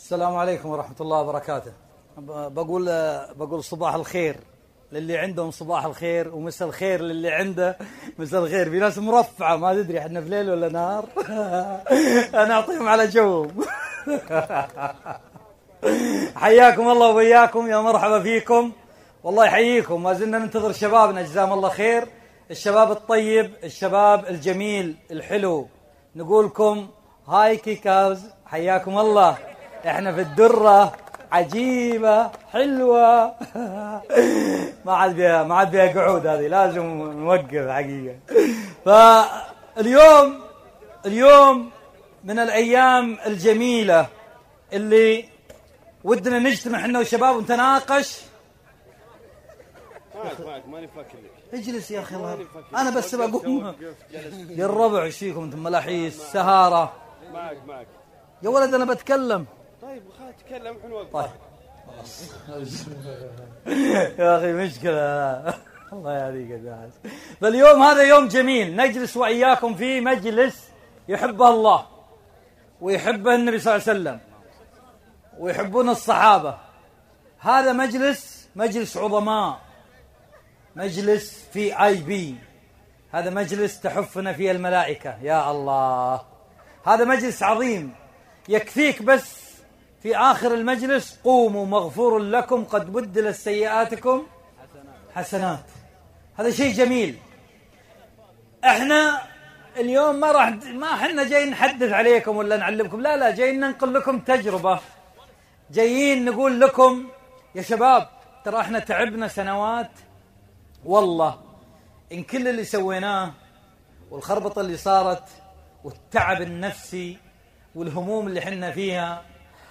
السلام عليكم ورحمة الله وبركاته. بقول صباح الخير للي عندهم صباح الخير، ومساء الخير للي عنده مساء الخير. في ناس مرفعة ما تدري احنا في ليل ولا نهار. أنا أعطيهم على جوهم. حياكم الله وبياكم، يا مرحبا فيكم، والله يحييكم. ما زلنا ننتظر شبابنا جزاهم الله خير، الشباب الطيب، الشباب الجميل الحلو. نقولكم هاي كيكاوز، حياكم الله. احنا في الدرة عجيبة حلوة. ما عاد بيها قعود، هذه لازم نوقف حقيقة. اليوم من الأيام الجميلة اللي ودنا نجتمع احنا والشباب ونتناقش. معك ماني فاكر لك. اجلس يا أخي الله. أنا بس بقوم يا الربع. ايش فيكم أنتم ملاحيس سهارة؟ معك يا ولد أنا بتكلم. طيب خلاص تكلم حنوقف. طيب يا أخي مشكلة. الله يهديك الناس. فاليوم هذا يوم جميل نجلس وإياكم في مجلس يحبه الله ويحبه النبي صلى الله عليه وسلم ويحبون الصحابة. هذا مجلس عظماء، مجلس في اي بي. هذا مجلس تحفنا فيه الملائكة. يا الله، هذا مجلس عظيم. يكفيك بس في آخر المجلس قوموا مغفور لكم قد بدلت سيئاتكم حسنات. هذا شيء جميل. احنا اليوم ما احنا جايين نحدث عليكم ولا نعلمكم، لا جايين ننقل لكم تجربة. جايين نقول لكم يا شباب ترى احنا تعبنا سنوات، والله إن كل اللي سويناه والخربطة اللي صارت والتعب النفسي والهموم اللي حنا فيها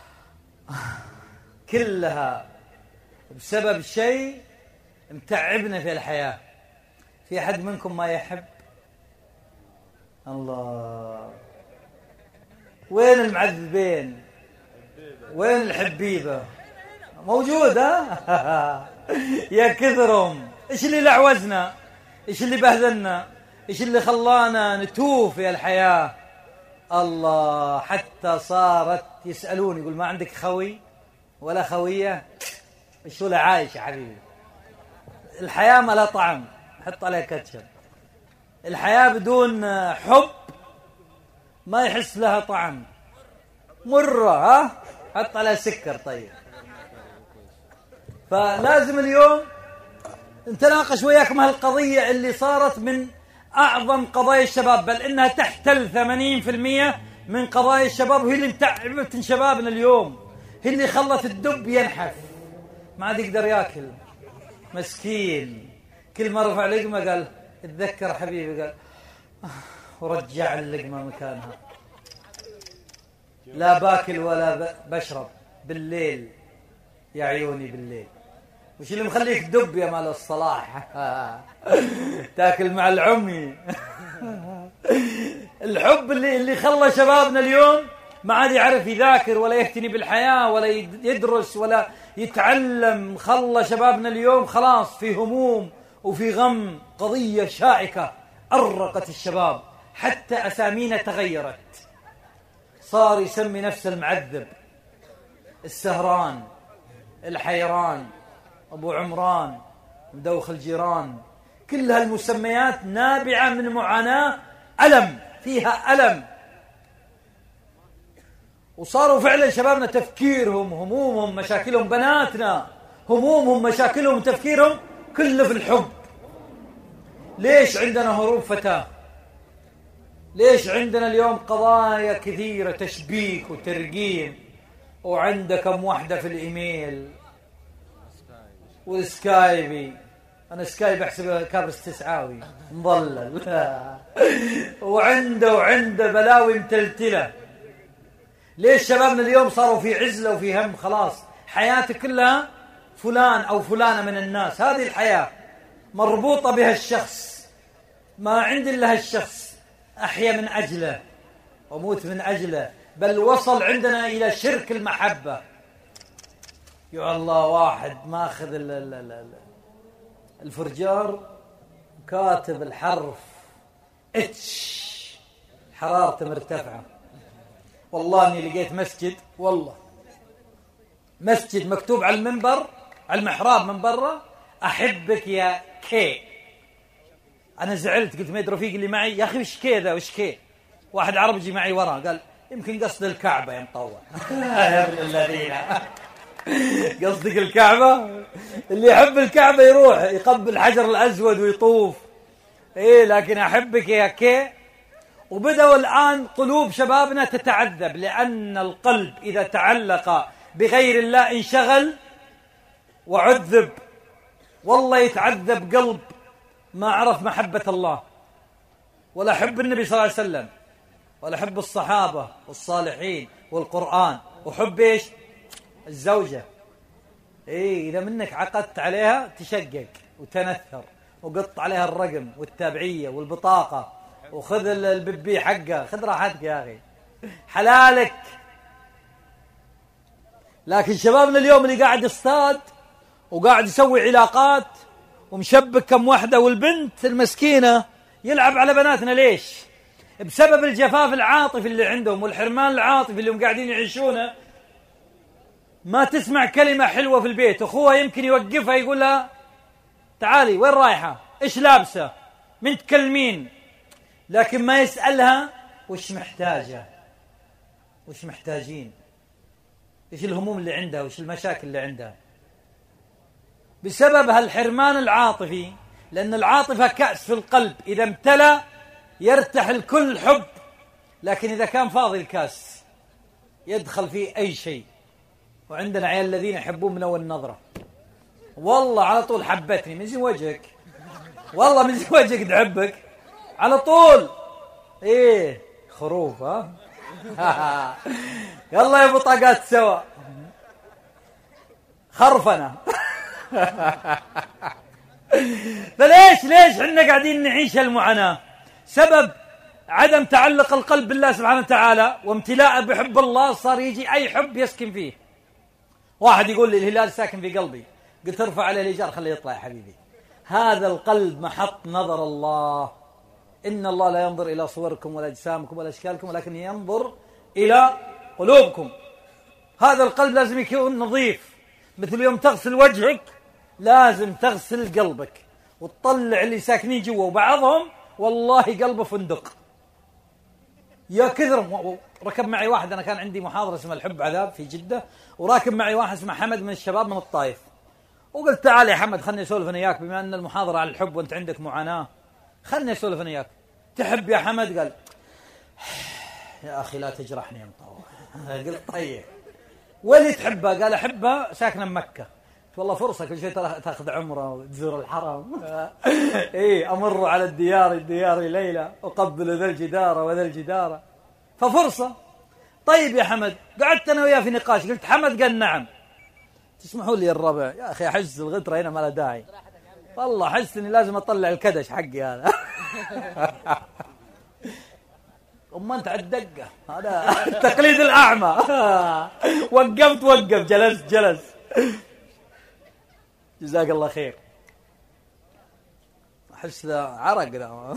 كلها بسبب شيء متعبنا في الحياة. في أحد منكم ما يحب؟ الله، وين المعذبين؟ وين الحبيبة؟ موجودة. يا كثرهم. إيش اللي لعوزنا؟ إيش اللي بهذلنا؟ إيش اللي خلانا نتوه في الحياة؟ الله، حتى صارت يسألون يقول ما عندك خوي ولا خوية؟ إيش ولا عايش يا حبيبي؟ الحياة ما لها طعم، حط عليها كاتشب. الحياة بدون حب ما يحس لها طعم، مرة. ها حط عليها سكر. طيب فلازم اليوم نتناقش وياكم هالقضية اللي صارت من أعظم قضايا الشباب، بل إنها تحتل 80% من قضايا الشباب، وهي اللي متعبت شبابنا اليوم، هي اللي خلت الدب ينحف ما عاد يقدر ياكل. مسكين كل ما رفع لقمة قال اتذكر حبيبي، قال ورجع اللقمة مكانها. لا باكل ولا بشرب بالليل يا عيوني بالليل. وش اللي مخليك دب يا مال الصلاح؟ تاكل مع العمي. الحب اللي خلى شبابنا اليوم ما عاد يعرف يذاكر ولا يهتني بالحياة ولا يدرس ولا يتعلم. خلى شبابنا اليوم خلاص في هموم وفي غم. قضية شائكة أرقت الشباب، حتى أسامينا تغيرت. صار يسمي نفسه المعذب، السهران، الحيران، أبو عمران، مدوخ الجيران. كل هالمسميات نابعة من معاناة، ألم، فيها ألم. وصاروا فعلا شبابنا تفكيرهم، همومهم، مشاكلهم، بناتنا همومهم، مشاكلهم، تفكيرهم كله في الحب. ليش عندنا هروب فتاة؟ ليش عندنا اليوم قضايا كثيرة تشبيك وترقيم؟ وعندك كم واحدة في الإيميل والسكايبي. أنا سكايب أحسبه كابرس تسعاوي مضلل. وعنده بلاوي متلتلة. ليش شبابنا اليوم صاروا في عزلة وفي هم؟ خلاص حياته كلها فلان أو فلانة من الناس. هذه الحياة مربوطة بها الشخص، ما عندي إلا هالشخص، أحيا من أجله وموت من أجله. بل وصل عندنا إلى شرك المحبة. يا الله، واحد ماخذ الفرجار كاتب الحرف حرارته مرتفعة. والله اني لقيت مسجد، والله مسجد مكتوب على المنبر، على المحراب من برا: أحبك يا كي. أنا زعلت، قلت ما يدري رفيق اللي معي: يا أخي وش كي ذا، وش كي؟ واحد عربي يجي معي ورا قال: يمكن قصد الكعبة يا مطول. يا ابن الذين، قصدك الكعبة؟ اللي يحب الكعبة يروح يقبل الحجر الأسود ويطوف. إيه، لكن أحبك يا كي. وبدأوا الآن قلوب شبابنا تتعذب، لأن القلب إذا تعلق بغير الله انشغل وعذب. والله يتعذب قلب ما عرف محبة الله، ولا حب النبي صلى الله عليه وسلم، ولا حب الصحابة والصالحين والقرآن، وحب إيش؟ الزوجة. إيه، إذا منك عقدت عليها تشقق وتنثر، وقط عليها الرقم والتابعية والبطاقة، وخذ الببي حقه، خذ راحتك يا أخي، حلالك. لكن شبابنا اليوم اللي قاعد يصطاد وقاعد يسوي علاقات ومشبك كم واحدة، والبنت المسكينة يلعب على بناتنا. ليش؟ بسبب الجفاف العاطفي اللي عندهم والحرمان العاطفي اللي هم قاعدين يعيشونه. ما تسمع كلمة حلوة في البيت، أخوها يمكن يوقفها يقول لها: تعالي، وين رايحة؟ إيش لابسة؟ من تكلمين؟ لكن ما يسألها وش محتاجة، وش محتاجين، إيش الهموم اللي عندها، وش المشاكل اللي عندها، بسبب هالحرمان العاطفي. لأن العاطفة كأس في القلب، إذا امتلأ يرتاح الكل حب، لكن إذا كان فاضي الكاس يدخل فيه أي شيء. وعندنا عيال الذين يحبون من أول نظرة. والله على طول حبتني من زين وجهك، والله من زين وجهك تحبك على طول. إيه خروف، ها. يلا يا بطاقات سوا، خرفنا. فليش احنا قاعدين نعيش المعاناة؟ سبب عدم تعلق القلب بالله سبحانه وتعالى وامتلاءه بحب الله. صار يجي أي حب يسكن فيه. واحد يقول لي: الهلال ساكن في قلبي. قلت: ارفع عليه الإيجار خليه يطلع يا حبيبي. هذا القلب محط نظر الله. إن الله لا ينظر إلى صوركم ولا أجسامكم ولا أشكالكم، ولكن ينظر إلى قلوبكم. هذا القلب لازم يكون نظيف. مثل يوم تغسل وجهك لازم تغسل قلبك وتطلع اللي ساكنين جوا، وبعضهم والله قلبه فندق. يا كثر. ركب معي واحد، أنا كان عندي محاضرة اسمها الحب عذاب في جدة، وراكب معي واحد اسمه حمد من الشباب من الطائف. وقلت: تعال يا حمد خلني أسولف أنا وياك، بما أن المحاضرة على الحب وأنت عندك معاناة، خلني أسولف أنا وياك. تحب يا حمد؟ قال: يا أخي لا تجرحني يا مطوع. قلت: طيب واللي تحبها؟ قال: أحبها ساكنة بمكة. والله فرصة، كل شيء تأخذ عمره وتزور الحرم. إيه، أمر على الديار ليلة، أقبل ذا الجدار وذا الجدار، ففرصة. طيب يا حمد. قعدت أنا وياه في نقاش، قلت: حمد؟ قال: نعم. تسمحوا لي الربع يا أخي، أحس الغترة هنا ما لها داعي، والله أحس إني لازم أطلع الكدش حقي هذا. أما أنت على الدقة، هذا تقليد الأعمى. وقف جلس. جزاك الله خير. أحس ذا عرق ذا.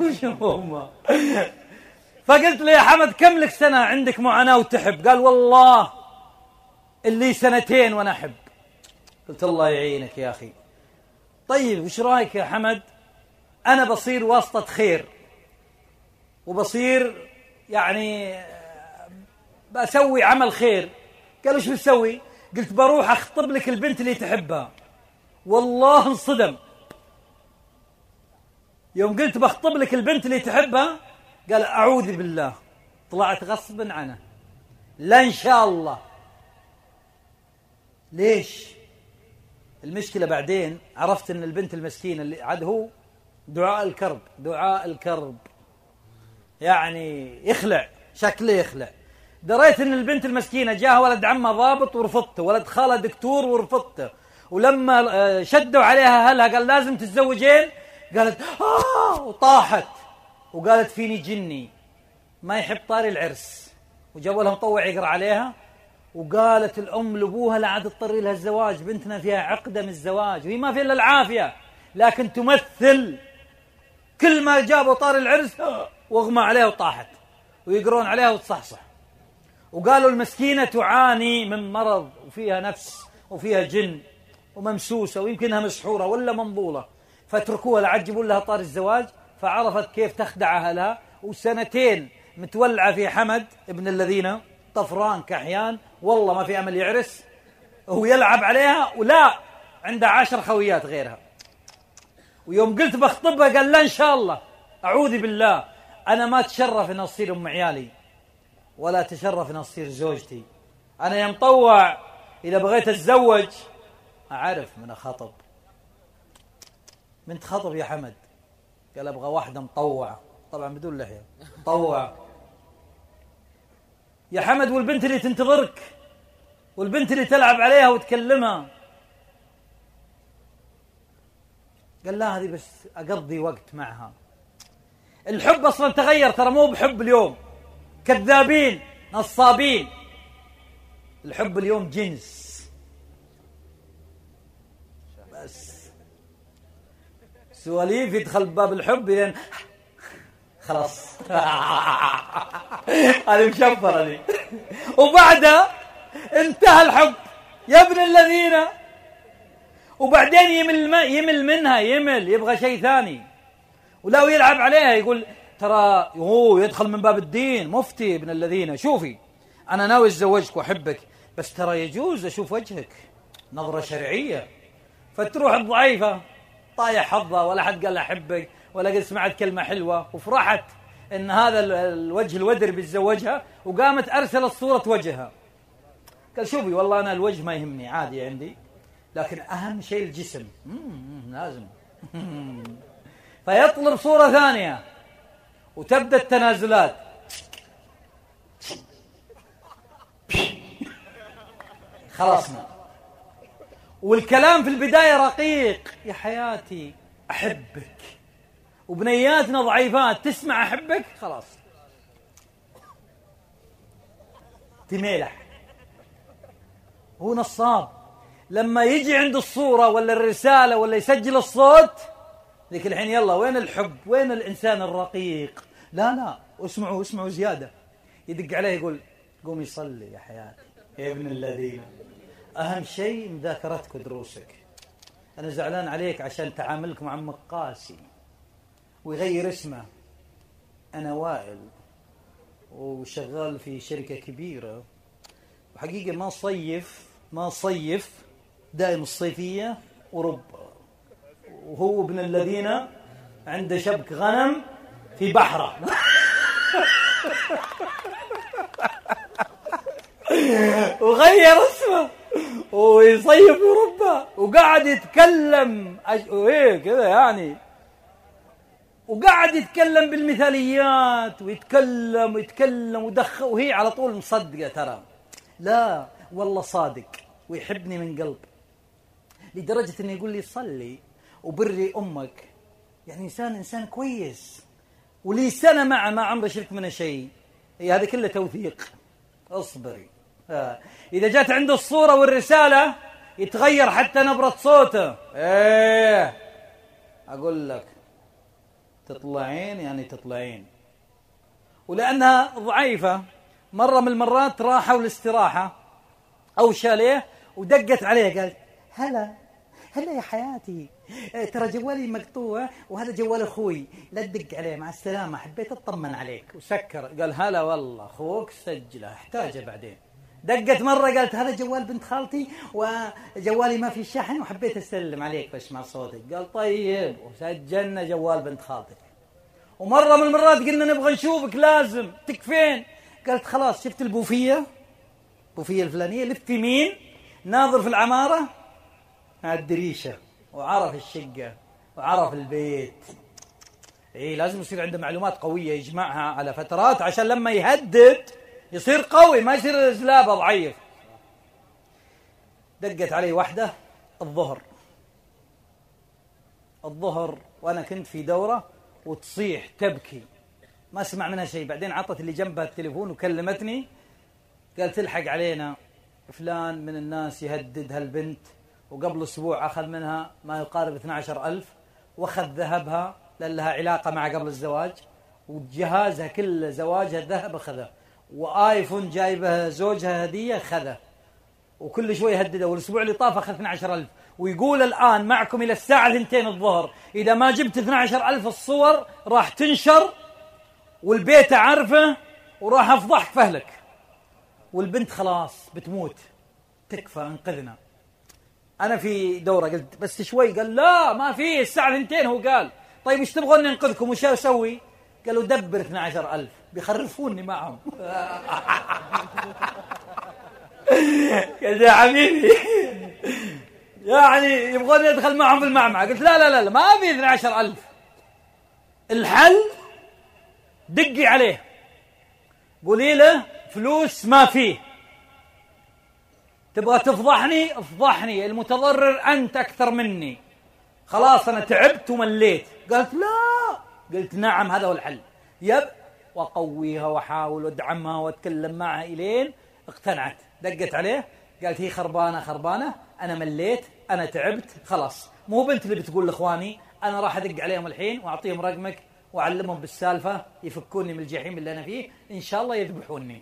فقلت له: يا حمد كم لك سنة عندك معاناة وتحب؟ قال: والله اللي 2 وأنا أحب. قلت: الله يعينك يا أخي. طيب وش رأيك يا حمد؟ أنا بصير واسطة خير، وبصير يعني بسوي عمل خير. قال: وش بتسوي؟ قلت: بروح أخطب لك البنت اللي تحبها. والله انصدم يوم قلت بخطب لك البنت اللي تحبها. قال: أعوذ بالله. طلعت غصبا عنه، لا إن شاء الله. ليش؟ المشكلة بعدين عرفت أن البنت المسكينة اللي عاد هو دعاء الكرب يعني يخلع، شكله يخلع. دريت أن البنت المسكينة جاها ولد عمها ضابط ورفضته، ولد خالها دكتور ورفضته، ولما شدوا عليها أهلها قال: لازم تتزوجين. قالت: وطاحت وقالت: فيني جني ما يحب طاري العرس. وجابوا لها مطوع يقرأ عليها. وقالت الأم لأبوها: لا عاد تضطري لها الزواج، بنتنا فيها عقدة من الزواج وهي ما فيها إلا العافية، لكن تمثل. كل ما جابوا طاري العرس واغمى عليها وطاحت، ويقرون عليها وتصحصح. وقالوا المسكينة تعاني من مرض وفيها نفس وفيها جن وممسوسة ويمكنها مسحورة ولا منظولة، فاتركوها لعد جيبوا لها طار الزواج. فعرفت كيف تخدع أهلها، وسنتين متولعة في حمد ابن الذين طفران كحيان، والله ما في أمل يعرس، وهو يلعب عليها ولا عندها 10 خويات غيرها. ويوم قلت بخطبها قال لا إن شاء الله، أعوذ بالله، أنا ما تشرف أن أصير أم عيالي ولا تشرف أن أصير زوجتي. أنا يا مطوع إذا بغيت أتزوج أعرف من أخطب. من تخطب يا حمد؟ قال أبغى واحدة مطوعة، طبعا بدون لحية، مطوعة يا حمد، والبنت اللي تنتظرك والبنت اللي تلعب عليها وتكلمها. قال لا هذه بس أقضي وقت معها. الحب أصلا تغير ترى، مو بحب اليوم، كذابين نصابين. الحب اليوم جنس بس، سواليف يدخل باب الحب لين خلاص هذه مشفرة دي وبعدها انتهى الحب يا ابن الذين. وبعدين يمل منها، يبغى شيء ثاني، ولا يلعب عليها، يقول ترى هو يدخل من باب الدين، مفتي ابن الذين، شوفي أنا ناوي أتزوجك وأحبك، بس ترى يجوز أشوف وجهك، نظرة شرعية. فتروح الضعيفة طايح حظها، ولا حد قال أحبك ولا قد سمعت كلمة حلوة، وفرحت إن هذا الوجه الودر بيتزوجها، وقامت أرسلت صورة وجهها. قال شوفي والله أنا الوجه ما يهمني، عادي عندي، لكن أهم شيء الجسم، لازم فيطلب صورة ثانية، وتبدأ التنازلات. خلصنا. والكلام في البداية رقيق، يا حياتي أحبك، وبنياتنا ضعيفات تسمع أحبك خلاص تميلح. هو نصاب، لما يجي عند الصورة ولا الرسالة ولا يسجل الصوت، ذيك الحين يلا وين الحب، وين الإنسان الرقيق؟ لا اسمعوا زيادة. يدق عليه يقول قوم يصلي يا حياتي يا ابن الذين، أهم شيء مذاكرتك ودروسك، أنا زعلان عليك عشان تعاملك مع عمك قاسي. ويغير اسمه، أنا وائل وشغال في شركة كبيرة، وحقيقة ما صيف دائم الصيفية أوروبا، وهو ابن الذين عنده شبك غنم في بحره وغير اسمه ويصيف أوروبا، وقاعد يتكلم كذا يعني، وقاعد يتكلم بالمثاليات ويتكلم ودخل، وهي على طول مصدقة ترى، لا والله صادق ويحبني من قلب، لدرجة انه يقول لي صلي وبري أمك، يعني إنسان كويس، ولي سنة معه ما عمره شرك منه شيء. هذا كله توثيق. اصبري. إذا جات عنده الصورة والرسالة يتغير حتى نبرة صوته. أقول لك تطلعين يعني تطلعين. ولأنها ضعيفة، مرة من المرات راحوا الاستراحة أو شاليه، ودقت عليه قال هلا يا حياتي، ترى جوالي مقطوع وهذا جوال أخوي، لا تدق عليه، مع السلامة، حبيت أطمن عليك. وسكر. قال هلا والله أخوك سجله، احتاجه بعدين. دقت مرة قالت هذا جوال بنت خالتي وجوالي ما في شحن وحبيت أسلم عليك بس مع صوتك. قال طيب، وسجلنا جوال بنت خالتك. ومرة من المرات قلنا نبغى نشوفك لازم، تكفين؟ قالت خلاص شفت البوفية الفلانية، لف يمين ناظر في العمارة على الدريشة، وعرف الشقة وعرف البيت. لازم يصير عنده معلومات قوية يجمعها على فترات عشان لما يهدد يصير قوي، ما يصير زلابة ضعيف. دقت علي واحدة الظهر وأنا كنت في دورة، وتصيح تبكي، ما اسمع منها شيء. بعدين عطت اللي جنبها التليفون وكلمتني، قالت تلحق علينا فلان من الناس يهدد هالبنت، وقبل أسبوع أخذ منها ما يقارب 12,000، وأخذ ذهبها لأن لها علاقة مع قبل الزواج، وجهازها كل زواجها الذهب أخذه، وآيفون جايبه زوجها هدية خذه، وكل شوي يهدده، والأسبوع اللي طاف أخذ 12,000، ويقول الآن معكم إلى الساعة 2 الظهر، إذا ما جبت 12,000 الصور راح تنشر والبيت عارفه وراح أفضحك فهلك، والبنت خلاص بتموت، تكفى انقذنا. أنا في دورة قلت بس شوي، قال لا ما في، الساعة 2. هو قال طيب إيش تبغون ننقذكم وش أسوي؟ قالوا دبر 12,000 بيخرفوني معهم. قلت يا حبيبي يعني يبغون يدخل معهم في المعمعة. قلت لا لا لا ما في 12,000. الحل دقي عليه قولي له فلوس ما فيه، تبغى تفضحني افضحني، المتضرر أنت أكثر مني، خلاص أنا تعبت ومليت. قالت لا، قلت نعم هذا هو الحل. وأقويها وأحاول وأدعمها وأتكلم معها إلين اقتنعت. دقت عليه قالت هي خربانة، أنا مليت، أنا تعبت، خلاص مو بنت اللي بتقول لإخواني، أنا راح أدق عليهم الحين وأعطيهم رقمك وأعلمهم بالسالفة يفكوني من الجحيم اللي أنا فيه، إن شاء الله يذبحوني.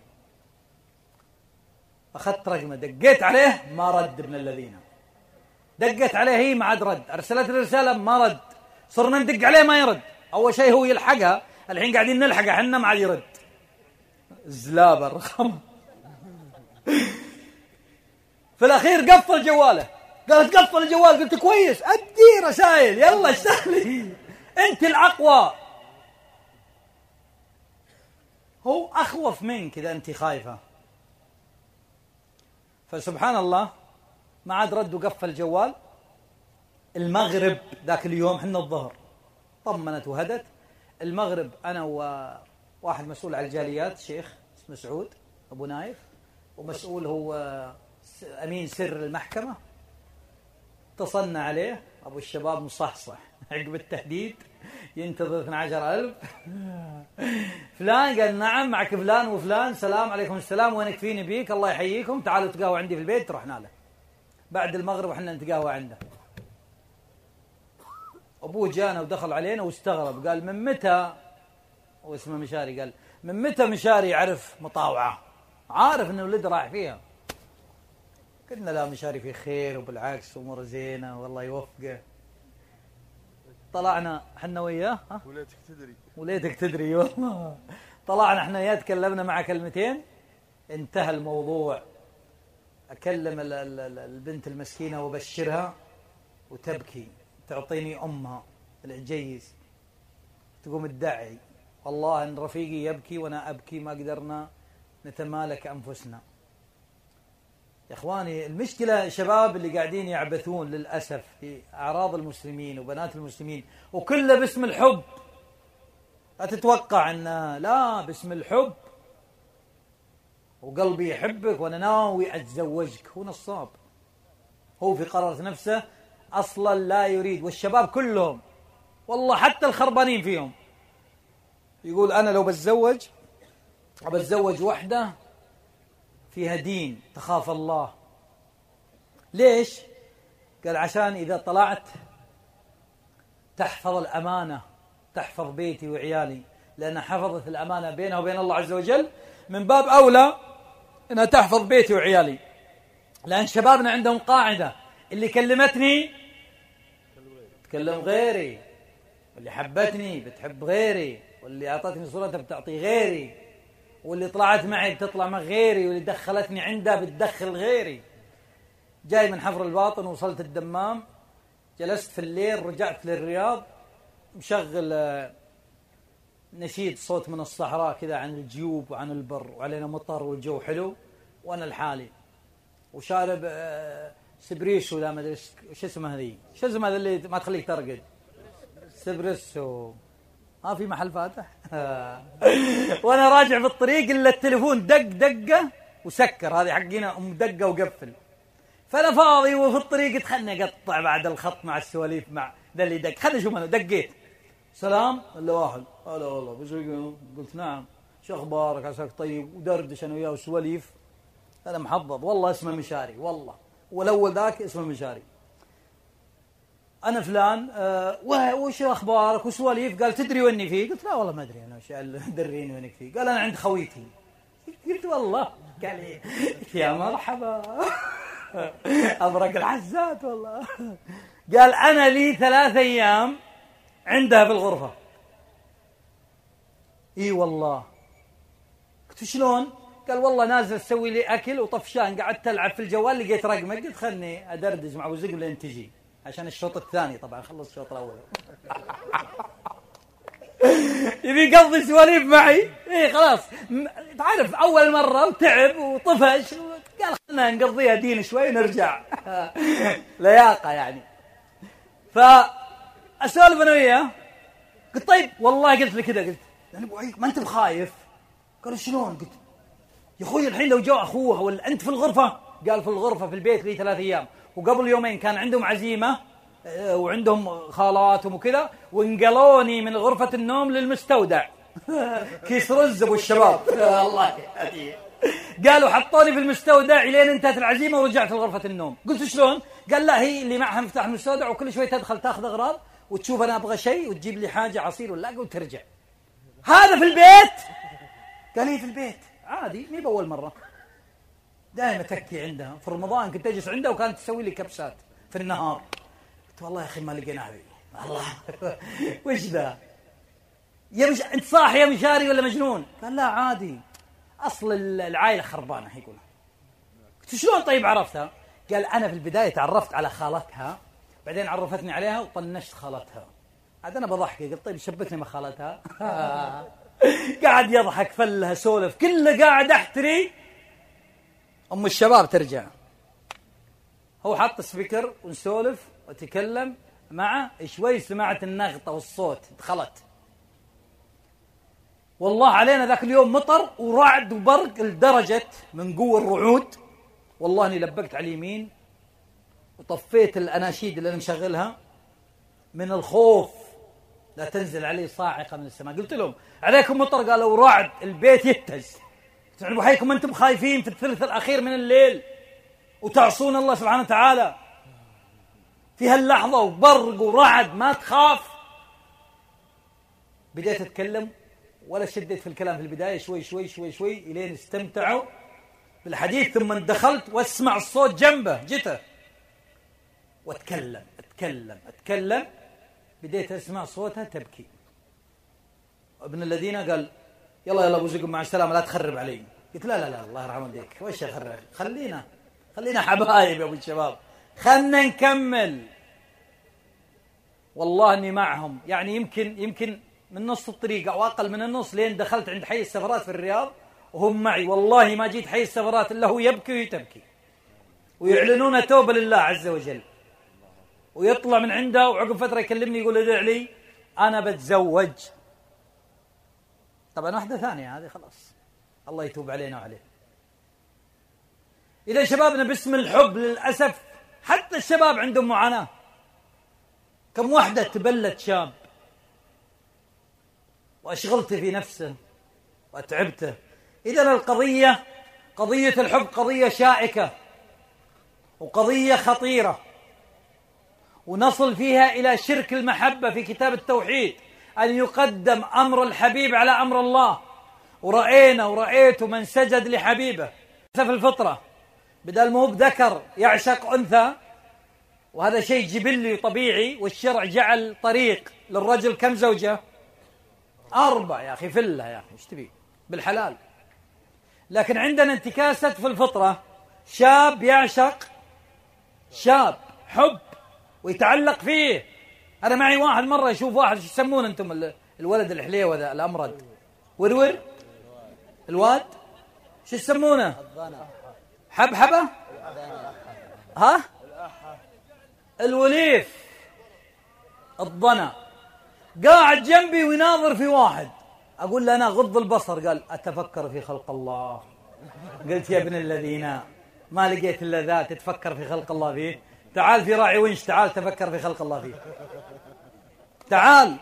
أخذت رقمه دقيت عليه ما رد، ابن الذين دقت عليه هي ما عاد رد، أرسلت الرسالة ما رد، صرنا ندق عليه ما يرد. أول شيء هو يلحقها، الحين قاعدين نلحقها حنا ما عاد يرد، زلابة الرقم. في الأخير قفل جواله، قالت قفل الجوال، قلت كويس أدي رسائل يلا اشتغلي أنت الأقوى، هو أخوف منك إذا أنت خايفة. فسبحان الله ما عاد رد وقفل الجوال. المغرب ذاك اليوم حنا الظهر طمنت وهدت. المغرب أنا وواحد مسؤول على الجاليات شيخ اسمه سعود أبو نايف، ومسؤول هو أمين سر المحكمة، اتصلنا عليه أبو الشباب مصحصح عقب التهديد ينتظر 12,000. فلان قال نعم معك فلان وفلان، سلام عليكم السلام، وينك فيني بيك الله يحييكم، تعالوا تقهوى عندي في البيت. رحنا له بعد المغرب وحنا نتقهوى عنده. أبوه جانا ودخل علينا واستغرب، قال من متى، واسمه مشاري، قال من متى مشاري يعرف مطاوعة، عارف أنه ولد راح فيها. قلنا لا مشاري في خير وبالعكس أمور زينة والله يوفقه. طلعنا حنا وياه، وليتك تدري والله. طلعنا احنا وياه تكلمنا مع كلمتين انتهى الموضوع. أكلم البنت المسكينة وبشرها وتبكي، تعطيني أمها العجيز، تقوم تدعي والله إن رفيقي يبكي وأنا أبكي، ما قدرنا نتمالك أنفسنا. يا إخواني المشكلة شباب اللي قاعدين يعبثون للأسف في أعراض المسلمين وبنات المسلمين، وكله باسم الحب. لا تتوقع أن لا، باسم الحب وقلبي يحبك وأنا ناوي أتزوجك. هو نصاب، هو في قرارة نفسه أصلا لا يريد. والشباب كلهم والله حتى الخربانين فيهم يقول أنا لو بتزوج وحدة فيها دين تخاف الله. ليش؟ قال عشان إذا طلعت تحفظ الأمانة، تحفظ بيتي وعيالي، لأن حفظت الأمانة بينها وبين الله عز وجل، من باب أولى أنها تحفظ بيتي وعيالي. لأن شبابنا عندهم قاعدة، اللي كلمتني تكلم غيري، واللي حبتني بتحب غيري، واللي أعطتني صورتها بتعطي غيري، واللي طلعت معي بتطلع مع غيري، واللي دخلتني عندها بتدخل غيري. جاي من حفر الباطن وصلت الدمام، جلست في الليل، رجعت للرياض مشغل نشيد صوت من الصحراء كذا عن الجيوب وعن البر، وعلينا مطر والجو حلو، وأنا لحالي وشارب سبريسو، لا ما ادري ايش اسمه هذه، شو اسمه هذا اللي ما تخليك ترقد، سبريسو، ما في محل فاتح. وانا راجع في الطريق الا التليفون دق دقه وسكر، هذه حقنا دقه وقفل. فانا فاضي وفي الطريق خلني اقطع بعد الخط مع السواليف مع ذا اللي دق. خلني اشوف انا دقيت سلام الا واحد، هلا والله بس قلت نعم شو اخبارك عساك طيب، ودردش انا وياه وسواليف. انا محظظ والله اسمه مشاري، والله والاول ذاك اسمه مشاري. أنا فلان وش أخبارك وسواليف. قال تدري ويني فيه؟ قلت لا والله ما أدري أنا وش دريني وينك فيه. قال أنا عند خويتي. قلت والله. قال لي يا مرحبا أبرك الحزات والله. قال أنا لي 3 أيام عندها في الغرفة. إي والله. قلت شلون؟ قال والله نازل تسوي لي أكل وطفشان، قعدت ألعب في الجوال لقيت رقمك، قلت خلني أدردج مع أبو زقل لين تجي عشان الشوط الثاني، طبعا خلص الشوط الأول. يبي يقضي سواليف معي. إيه خلاص تعرف أول مرة وتعب وطفش، قال خلنا نقضيها دين شوي ونرجع. لياقة يعني. فأسولف أنا وياه. قلت طيب والله قلت له كذا، قلت يعني أبو عيق ما أنت بخايف؟ قال شلون؟ قلت يا أخوي الحين لو جاء أخوها ولا أنت في الغرفة؟ قال في الغرفة في البيت لي 3 أيام، وقبل يومين كان عندهم عزيمة وعندهم خالاتهم وكذا، وانقلوني من غرفة النوم للمستودع. كيس رز أبو الشباب. الله يهديه. قالوا حطوني في المستودع لين انتهت العزيمة ورجعت لغرفة النوم. قلت شلون؟ قال لا هي اللي معها مفتاح المستودع، وكل شوي تدخل تاخذ أغراض وتشوف أنا أبغى شيء وتجيب لي حاجة عصير ولا وترجع. هذا في البيت؟ قال لي في البيت عادي، مي بأول مرة، دائما تكي عندها. في رمضان كنت أجلس عندها وكانت تسوي لي كبسات في النهار. قلت والله يا أخي ما لقيناها بي. الله وش ذا؟ أنت صاحي يا مشاري ولا مجنون؟ قال لا عادي، أصل العائلة خربانة يقول. قلت شلون طيب عرفتها؟ قال أنا في البداية تعرفت على خالتها، بعدين عرفتني عليها وطنشت خالتها. عاد أنا بضحك، قلت طيب شبتني مع خالتها. قاعد يضحك فلها سولف، كله قاعد أحتري. أم الشباب ترجع، هو حط سبيكر ونسولف وتكلم معه شوي، سمعت النغطة والصوت دخلت. والله علينا ذاك اليوم مطر ورعد وبرق لدرجة من قوة الرعود، والله اني لبقت على اليمين وطفيت الأناشيد اللي أنا مشغلها من الخوف لا تنزل علي صاعقة من السماء. قلت لهم عليكم مطر؟ قالوا رعد البيت يهتز. يعني بحيكم أنتم خايفين في الثلث الأخير من الليل وتعصون الله سبحانه وتعالى في هاللحظة وبرق ورعد، ما تخاف. بديت أتكلم ولا شديت في الكلام في البداية، شوي شوي شوي شوي إلين استمتعوا بالحديث، ثم دخلت واسمع الصوت جنبه جته واتكلم أتكلم أتكلم. بديت أسمع صوتها تبكي. ابن الذين قال يلا يلا أبو زقم مع السلامة لا تخرب علي. قلت لا لا لا الله يرحم والديك، وش أخرب؟ خلينا حبايب يا أبو الشباب، خلنا نكمل. والله أني معهم، يعني يمكن من نص الطريق أو أقل من النص لين دخلت عند حي السفرات في الرياض وهم معي. والله ما جيت حي السفرات إلا هو يبكي ويتبكي ويعلنون توبة لله عز وجل، ويطلع من عنده وعقب فترة يكلمني يقول ادع لي أنا بتزوج. طبعا واحدة ثانية هذه خلاص الله يتوب علينا وعليه. إذا شبابنا باسم الحب للأسف حتى الشباب عندهم معاناة. كم واحدة تبلت شاب وأشغلت في نفسه وأتعبته. إذا القضية قضية الحب قضية شائكة وقضية خطيرة، ونصل فيها إلى شرك المحبة في كتاب التوحيد، أن يقدم أمر الحبيب على أمر الله. ورأيت من سجد لحبيبه في الفطرة، بدل ما هو بذكر يعشق أنثى، وهذا شيء جبلي طبيعي، والشرع جعل طريق للرجل كم زوجة؟ 4 يا أخي فلة يا أخي، ايش تبي بالحلال. لكن عندنا انتكاسة في الفطرة، شاب يعشق شاب حب ويتعلق فيه. أنا معي واحد مرة يشوف واحد، شو يسمون أنتم الولد الحليوة ذا الأمرد؟ ورور الواد شو يسمونه؟ حبحبة؟ ها؟ الوليف الضنا. قاعد جنبي ويناظر في واحد، أقول له أنا غض البصر، قال أتفكر في خلق الله. قلت يا ابن الذين ما لقيت إلا ذا تتفكر في خلق الله فيه؟ تعال في راعي ونش، تعال تفكر في خلق الله فيه، تعال.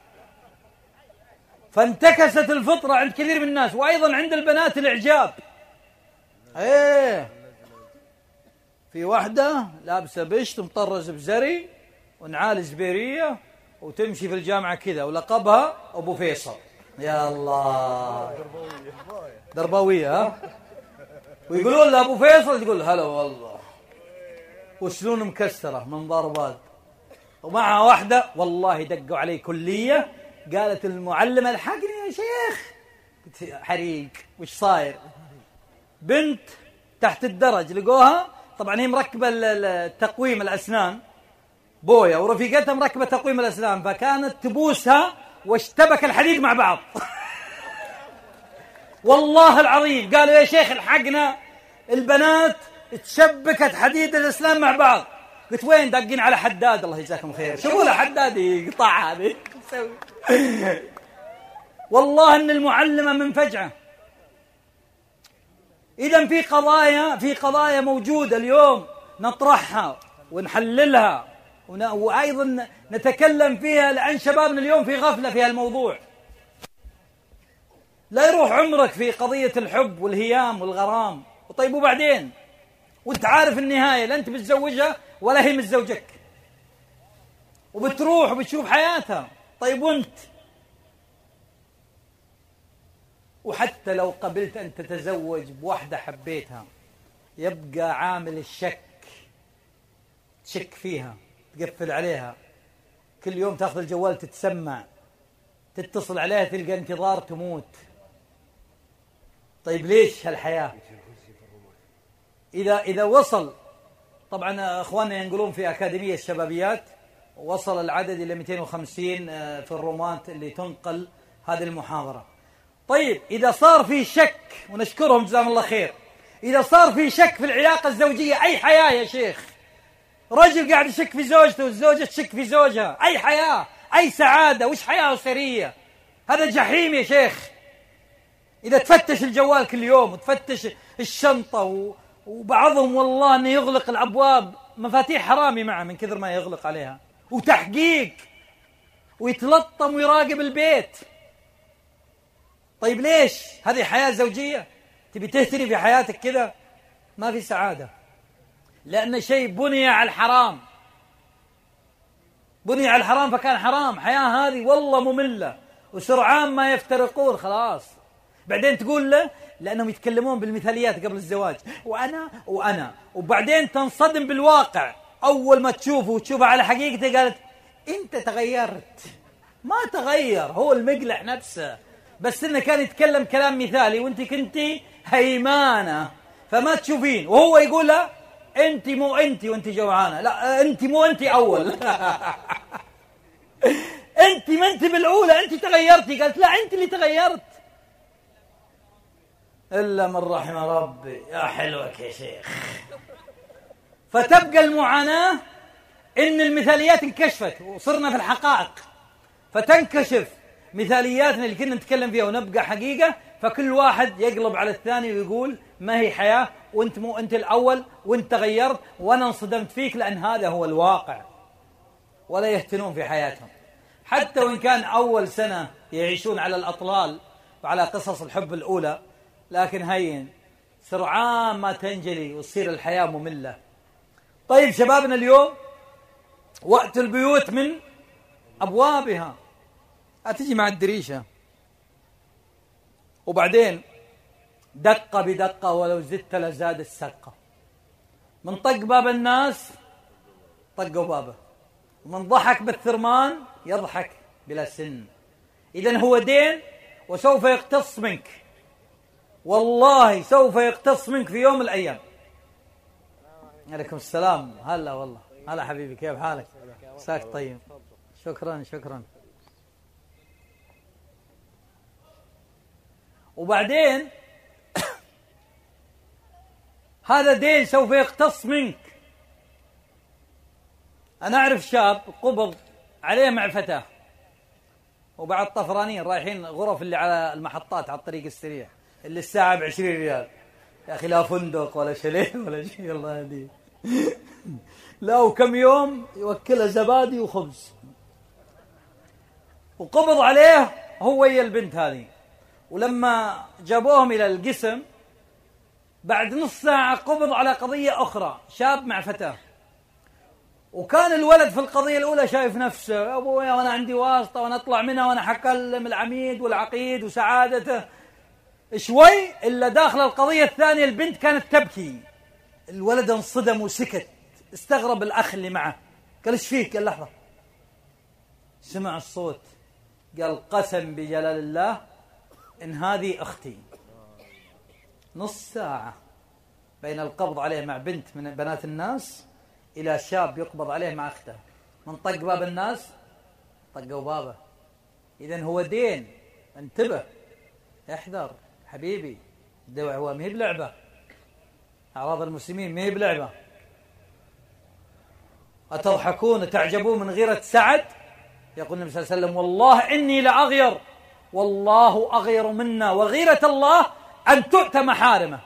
فانتكست الفطرة عند كثير من الناس، وأيضا عند البنات الإعجاب. إيه في واحدة لابسة بشت مطرز بزري ونعال زبيرية وتمشي في الجامعة كذا ولقبها أبو فيصل. يا الله درباوية ها. ويقولون له أبو فيصل، تقول هلا والله، وسنون مكسرة من ضربات. ومعها واحدة والله دقوا علي كلية، قالت المعلمة الحقني يا شيخ. قلت حريق وش صاير؟ بنت تحت الدرج لقوها، طبعا هي مركبة تقويم الأسنان بويا، ورفيقتها مركبة تقويم الأسنان، فكانت تبوسها واشتبك الحديد مع بعض. والله العظيم قالوا يا شيخ الحقنا، البنات تشبكت حديد الأسنان مع بعض. قلت وين؟ داقين على حداد، الله يجزاكم خير، شوفوا له حداد يقطع هذه. والله ان المعلمة منفجعة. إذن في قضايا موجودة اليوم نطرحها ونحللها وأيضا نتكلم فيها، لأن شبابنا اليوم في غفلة في هالموضوع. لا يروح عمرك في قضية الحب والهيام والغرام. وطيب وبعدين؟ وانت عارف النهاية، لا انت بتزوجها ولا هي متزوجك، وبتروح وبتشوف حياتها. طيب وانت؟ وحتى لو قبلت أن تتزوج بواحدة حبيتها، يبقى عامل الشك، تشك فيها، تقفل عليها، كل يوم تأخذ الجوال تتسمع، تتصل عليها تلقى انتظار تموت. طيب ليش هالحياة؟ إذا وصل، طبعا أخواننا ينقلون في أكاديمية الشبابيات، وصل العدد إلى 250 في الرومات اللي تنقل هذه المحاضرة. طيب إذا صار في شك، ونشكرهم جزاهم الله خير، إذا صار في شك في العلاقة الزوجية، أي حياة يا شيخ؟ رجل قاعد يشك في زوجته والزوجة تشك في زوجها، أي حياة؟ أي سعادة؟ وش حياة أسرية؟ هذا جحيم يا شيخ. إذا تفتش الجوال كل يوم وتفتش الشنطة، وبعضهم والله أنه يغلق الأبواب، مفاتيح حرامي معه من كثر ما يغلق عليها، وتحقيق، ويتلطم ويراقب البيت. طيب ليش؟ هذه حياة زوجية؟ تبي تهتري في حياتك كذا؟ ما في سعادة، لأن شيء بني على الحرام، بني على الحرام فكان حرام. حياة هذه والله مملة، وسرعان ما يفترقون خلاص. بعدين تقول له، لأنهم يتكلمون بالمثاليات قبل الزواج، وأنا وبعدين تنصدم بالواقع. أول ما تشوفه وتشوفه على حقيقته، قالت أنت تغيرت. ما تغير، هو المقلع نفسه، بس إنه كان يتكلم كلام مثالي وأنت كنتي هيمانة فما تشوفين، وهو يقول له أنت مو أنت وأنت جوعانة، لا أنت مو أنت أول. أنت ما أنت بالأولى، أنت تغيرتي. قالت لا أنت اللي تغيرت. إلا من رحم ربي. يا حلوك يا شيخ. فتبقى المعاناة إن المثاليات انكشفت وصرنا في الحقائق، فتنكشف مثالياتنا اللي كنا نتكلم فيها ونبقى حقيقة. فكل واحد يقلب على الثاني ويقول ما هي حياة، وانت مو انت الأول، وانت تغيرت، وانا انصدمت فيك، لأن هذا هو الواقع. ولا يهتنون في حياتهم، حتى وإن كان أول سنة يعيشون على الأطلال وعلى قصص الحب الأولى، لكن هين سرعان ما تنجلي وتصير الحياة مملة. طيب شبابنا اليوم وقت البيوت من أبوابها، هتجي مع الدريشة، وبعدين دقة بدقة، ولو زدت لزاد السقة. من طق باب الناس طقوا بابه، ومن ضحك بالثرمان يضحك بلا سن. إذن هو دين، وسوف يقتص منك، والله سوف يقتص منك في يوم من الأيام. عليكم السلام. هلا والله، هلا حبيبي، كيف حالك؟ مساك طيب. شكرا. وبعدين هذا دين سوف يقتص منك. أنا أعرف شاب قبض عليه مع فتاة، وبعد طفرانين رايحين غرف اللي على المحطات على الطريق السريع اللي الساعة ب20 ريال. يا أخي لا فندق ولا شاليه ولا شيء، الله يهديه. لا، وكم يوم يوكلها زبادي وخبز. وقبض عليه هو ويا البنت هذه، ولما جابوهم إلى القسم بعد نص ساعة قبض على قضية أخرى، شاب مع فتاة. وكان الولد في القضية الأولى شايف نفسه، يا أبويا وأنا عندي واسطة وأنا أطلع منها وأنا حكلم العميد والعقيد وسعادته. شوي إلا داخل القضية الثانية البنت كانت تبكي. الولد انصدم وسكت، استغرب الأخ اللي معه، قال إيش فيك؟ قال لحظة. سمع الصوت، قال قسم بجلال الله إن هذه أختي. نص ساعة بين القبض عليه مع بنت من بنات الناس إلى شاب يقبض عليه مع أخته. من طق باب الناس طقوا بابه. إذن هو دين، انتبه، احذر حبيبي، الدعوة ما هي بلعبة، أعراض المسلمين ما هي بلعبة. أتضحكون وتعجبون من غيرة سعد؟ يقول النبي صلى الله عليه وسلم والله إني لأغير، والله أغير منا، وغيرة الله أن تؤتى محارمه.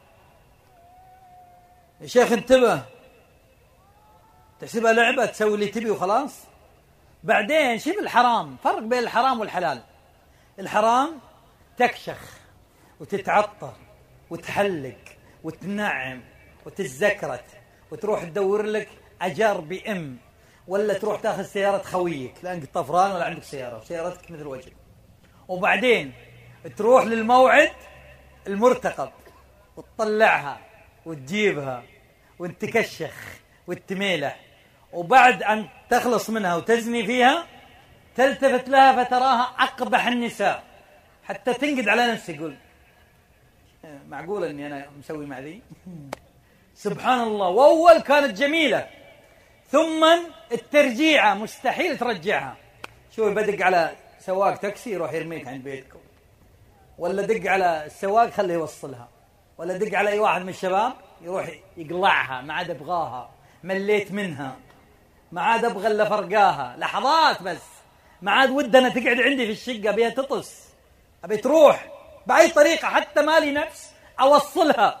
يا شيخ انتبه، تحسبها لعبة تسوي اللي تبي وخلاص؟ بعدين شوف الحرام، فرق بين الحرام والحلال. الحرام تكشخ وتتعطر وتحلق وتنعم وتتزكرت وتروح تدور لك أجار بإم، ولا تروح تاخذ سيارة خويك لأنك طفران ولا عندك سيارة وسيارتك مثل وجه، وبعدين تروح للموعد المرتقب وتطلعها وتجيبها وتكشخ وتميلح، وبعد أن تخلص منها وتزني فيها تلتفت لها فتراها أقبح النساء، حتى تنقد على نفسك، يقول معقولة أني أنا مسوي مع ذي؟ سبحان الله. وأول كانت جميلة، ثم الترجيعة مستحيل ترجعها. شوف بدق على سواق تاكسي يروح يرميك عند بيتكم، ولا دق على السواق خليه يوصلها، ولا دق على أي واحد من الشباب يروح يقلعها، ما عاد أبغاها، مليت منها، ما عاد أبغى إلا فرقاها، لحظات بس، ما عاد ودنا تقعد عندي في الشقة، أبيها تطس، أبي تروح بأي طريقة، حتى مالي نفس أوصلها.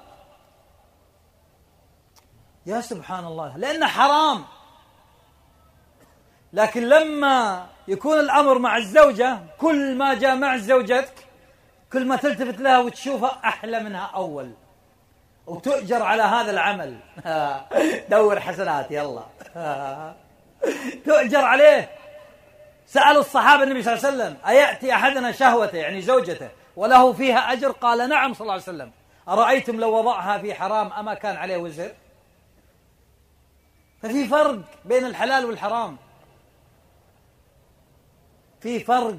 يا سبحان الله، لأنه حرام. لكن لما يكون الأمر مع الزوجة، كل ما جاء مع زوجتك كل ما تلتفت لها وتشوفها أحلى منها أول، وتؤجر على هذا العمل. دور حسنات يلا. تؤجر عليه. سألوا الصحابة النبي صلى الله عليه وسلم أيأتي أحدنا شهوته يعني زوجته وله فيها أجر؟ قال نعم صلى الله عليه وسلم. أرأيتم لو وضعها في حرام أما كان عليه وزر؟ ففي فرق بين الحلال والحرام، في فرق.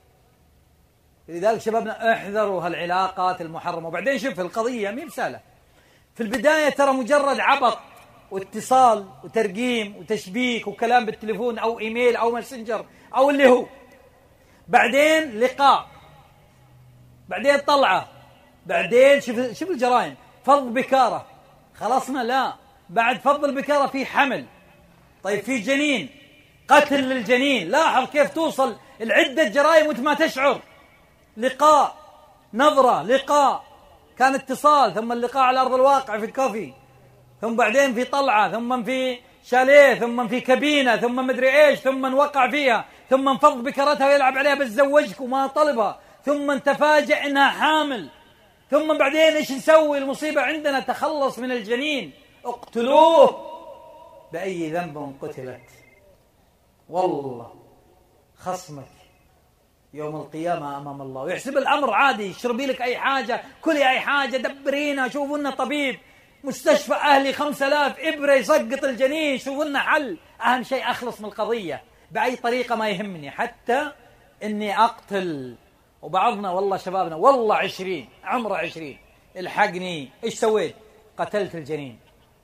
لذلك شبابنا احذروا هالعلاقات المحرمة. وبعدين شوف القضية مي بسهلة. في البداية ترى مجرد عبط واتصال وترقيم وتشبيك وكلام بالتليفون أو إيميل أو ماسنجر أو اللي هو، بعدين لقاء، بعدين طلعة، بعدين شوف الجرائم، فض بكارة، خلصنا؟ لا، بعد فض البكارة في حمل، طيب في جنين، قتل للجنين. لاحظ كيف توصل العدة جرائم وانت ما تشعر. لقاء، نظرة، لقاء، كان اتصال، ثم اللقاء على أرض الواقع في الكوفي، ثم بعدين في طلعة، ثم في شاليه، ثم في كابينة، ثم مدري إيش، ثم وقع فيها، ثم انفض بكرتها ويلعب عليها بتزوجك وما طلبها، ثم تفاجأ إنها حامل، ثم بعدين إيش نسوي؟ المصيبة عندنا تخلص من الجنين، اقتلوه. بأي ذنب قتلت؟ والله خصمك يوم القيامة أمام الله ويحسب الأمر عادي. اشربي لك أي حاجة، كلي أي حاجة، دبرينا، شوفوا لنا طبيب، مستشفى أهلي 5000 إبرة يسقط الجنين، شوفوا لنا حل. أهم شيء أخلص من القضية بأي طريقة، ما يهمني حتى إني أقتل. وبعضنا والله شبابنا والله 20 عمره 20 الحقني، إيش سويت؟ قتلت الجنين.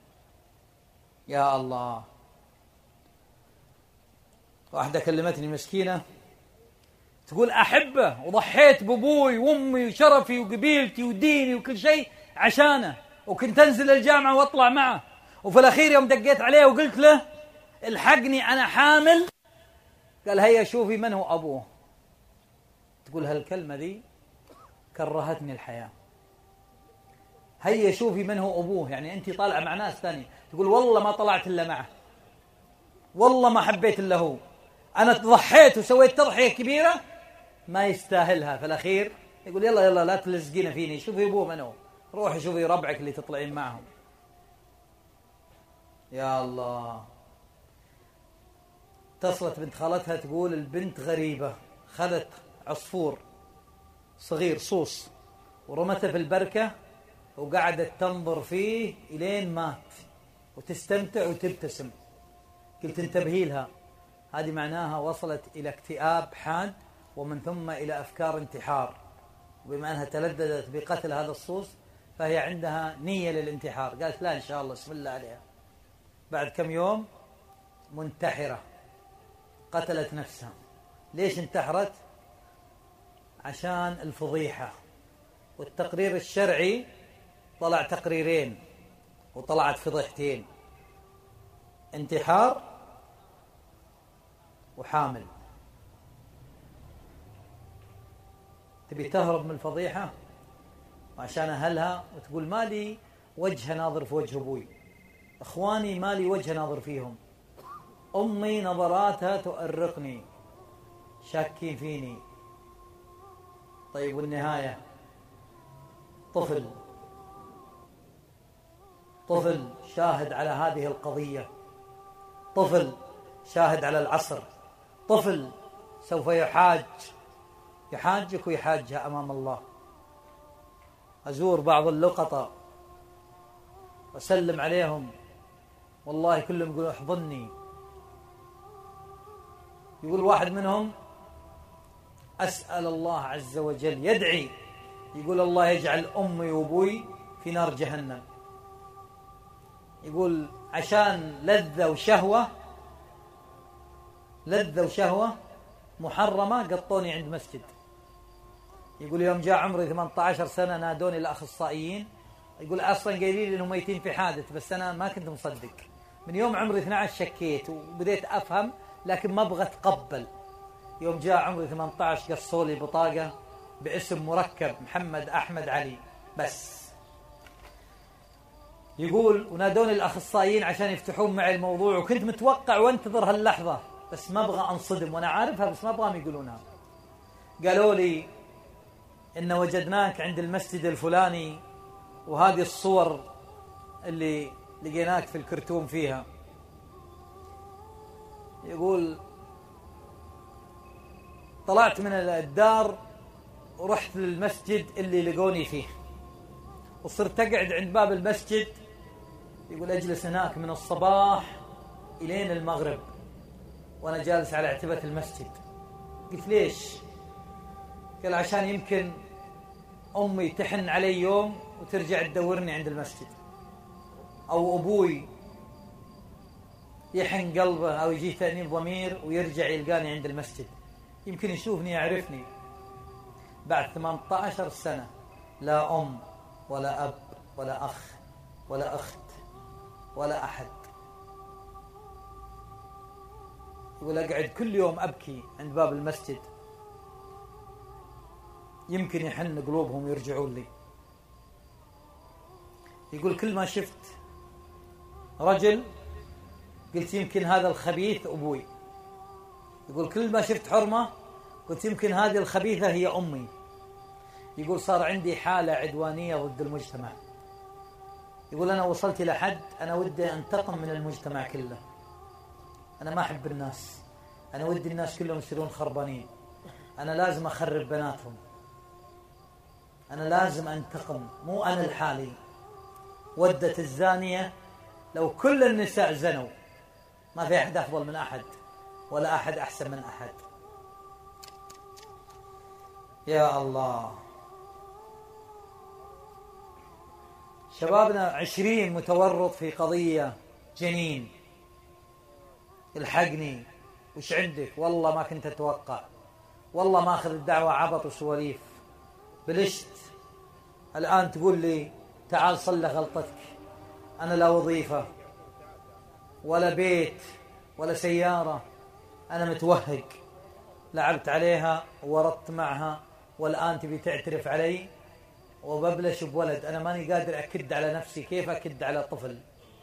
يا الله. واحدة كلمتني مسكينة تقول أحبه وضحيت بأبوي وأمي وشرفي وقبيلتي وديني وكل شيء عشانه، وكنت أنزل الجامعة وأطلع معه، وفي الأخير يوم دقيت عليه وقلت له الحقني أنا حامل، قال هيا شوفي من هو أبوه. تقول هالكلمة ذي كرهتني الحياة. هيا شوفي من هو أبوه، يعني أنت طالعة مع ناس ثاني، تقول والله ما طلعت إلا معه، والله ما حبيت إلا هو، أنا ضحيت وسويت تضحية كبيرة ما يستاهلها. في الأخير يقول يلا يلا لا تلزقين فيني، شوفي أبوه من هو، روحي شوفي ربعك اللي تطلعين معهم. يا الله. اتصلت بنت خالتها تقول البنت غريبة، خذت عصفور صغير صوص ورمته في البركة وقعدت تنظر فيه إلين مات وتستمتع وتبتسم. قلت انتبهي لها، هذه معناها وصلت إلى اكتئاب حاد ومن ثم إلى أفكار انتحار، وبما أنها تلذذت بقتل هذا الصوص فهي عندها نية للانتحار. قالت لا إن شاء الله بسم الله عليها. بعد كم يوم منتحرة، قتلت نفسها. ليش انتحرت؟ عشان الفضيحة. والتقرير الشرعي طلع تقريرين وطلعت فضيحتين: انتحار وحامل. تبي تهرب من الفضيحة وعشان أهلها وتقول مالي وجه ناظر في وجه أبوي، إخواني مالي وجه ناظر فيهم، أمي نظراتها تؤرقني، شاكين فيني. طيب والنهاية؟ طفل شاهد على هذه القضية، طفل شاهد على العصر، طفل سوف يحاجك ويحاجها أمام الله. أزور بعض اللقطاء وأسلم عليهم، والله كلهم يقولوا احضني. يقول واحد منهم أسأل الله عز وجل، يدعي يقول الله يجعل أمي وأبوي في نار جهنم. يقول عشان لذة وشهوة محرمة قطوني عند مسجد. يقول يوم جاء عمري 18 سنة نادوني الأخصائيين، يقول أصلا قايلين لي إنهم ميتين في حادث، بس أنا ما كنت مصدق. من يوم عمري 12 شكيت وبديت أفهم لكن ما أبغى أتقبل. يوم جاء عمري 18 قصوا لي بطاقة باسم مركب محمد أحمد علي بس. يقول ونادوني الأخصائيين عشان يفتحون معي الموضوع، وكنت متوقع وانتظر هاللحظة بس ما أبغى أنصدم، وأنا عارفها بس ما أبغاهم يقولونها. قالوا لي إن وجدناك عند المسجد الفلاني وهذه الصور اللي لقيناك في الكرتون فيها. يقول طلعت من الدار ورحت للمسجد اللي لقوني فيه وصرت أقعد عند باب المسجد. يقول أجلس هناك من الصباح إلين المغرب وأنا جالس على عتبة المسجد. قلت ليش؟ قال عشان يمكن أمي تحن علي يوم وترجع تدورني عند المسجد، أو أبوي يحن قلبه أو يجي تأنيب ضمير ويرجع يلقاني عند المسجد، يمكن يشوفني يعرفني. بعد 18 سنة لا أم ولا أب ولا أخ ولا أخت ولا أحد. يقول أقعد كل يوم أبكي عند باب المسجد، يمكن يحن قلوبهم ويرجعون لي. يقول كل ما شفت رجل قلت يمكن هذا الخبيث أبوي. يقول كل ما شفت حرمة قلت يمكن هذه الخبيثة هي أمي. يقول صار عندي حالة عدوانية ضد المجتمع. يقول أنا وصلت إلى حد أنا ودي أنتقم من المجتمع كله. أنا ما أحب الناس، أنا ودي الناس كلهم يصيرون خربانين، أنا لازم أخرب بناتهم، أنا لازم أنتقم، مو أنا الحالي. ودت الزانية لو كل النساء زنوا ما في أحد أفضل من أحد ولا أحد أحسن من أحد. يا الله، شبابنا 20 متورط في قضية جنين. الحقني، وش عندك؟ والله ما كنت أتوقع، والله ما أخذ الدعوة عبط وسواليف. بلشت الآن تقول لي تعال صلح غلطتك. أنا لا وظيفة ولا بيت ولا سيارة، أنا متوهق، لعبت عليها وورطت معها والآن تبي تعترف علي وببلش بولد. أنا ماني قادر أكد على نفسي، كيف أكد على طفل؟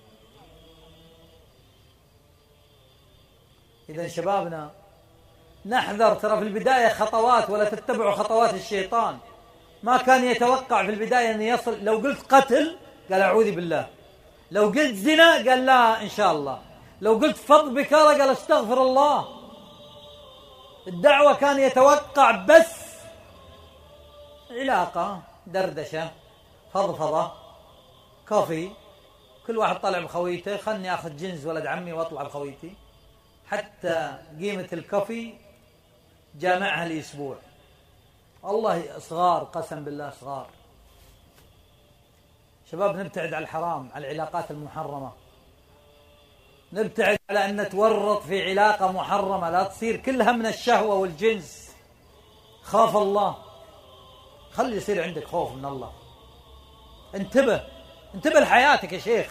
إذا شبابنا نحذر، ترى في البداية خطوات، ولا تتبعوا خطوات الشيطان. ما كان يتوقع في البداية أن يصل. لو قلت قتل قال أعوذ بالله، لو قلت زنا قال لا إن شاء الله، لو قلت فض بكارة قال استغفر الله. الدعوة كان يتوقع بس علاقة دردشة، فضفضة، كوفي، كل واحد طلع بخويته، خلني أخذ جنز ولد عمي وأطلع بخويتي، حتى قيمة الكوفي جامعها لأسبوع. والله صغار، قسم بالله صغار. شباب نبتعد على الحرام، على العلاقات المحرمة، نبتعد على أن نتورط في علاقة محرمة، لا تصير كلها من الشهوة والجنس. خاف الله، خلي يصير عندك خوف من الله. انتبه لحياتك يا شيخ،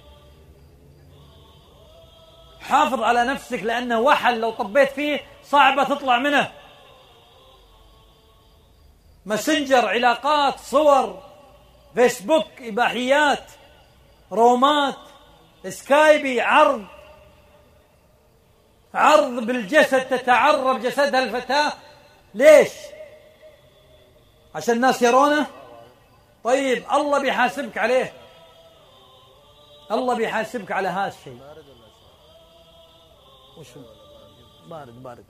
حافظ على نفسك، لأنه وحل لو طبيت فيه صعبة تطلع منه. ماسنجر، علاقات، صور، فيسبوك، إباحيات، رومات، سكايبي، عرض بالجسد، تتعرب جسدها الفتاة. ليش؟ عشان الناس يرونه؟ طيب الله بيحاسبك عليه، الله بيحاسبك على هذا الشيء. وشو؟ بارد.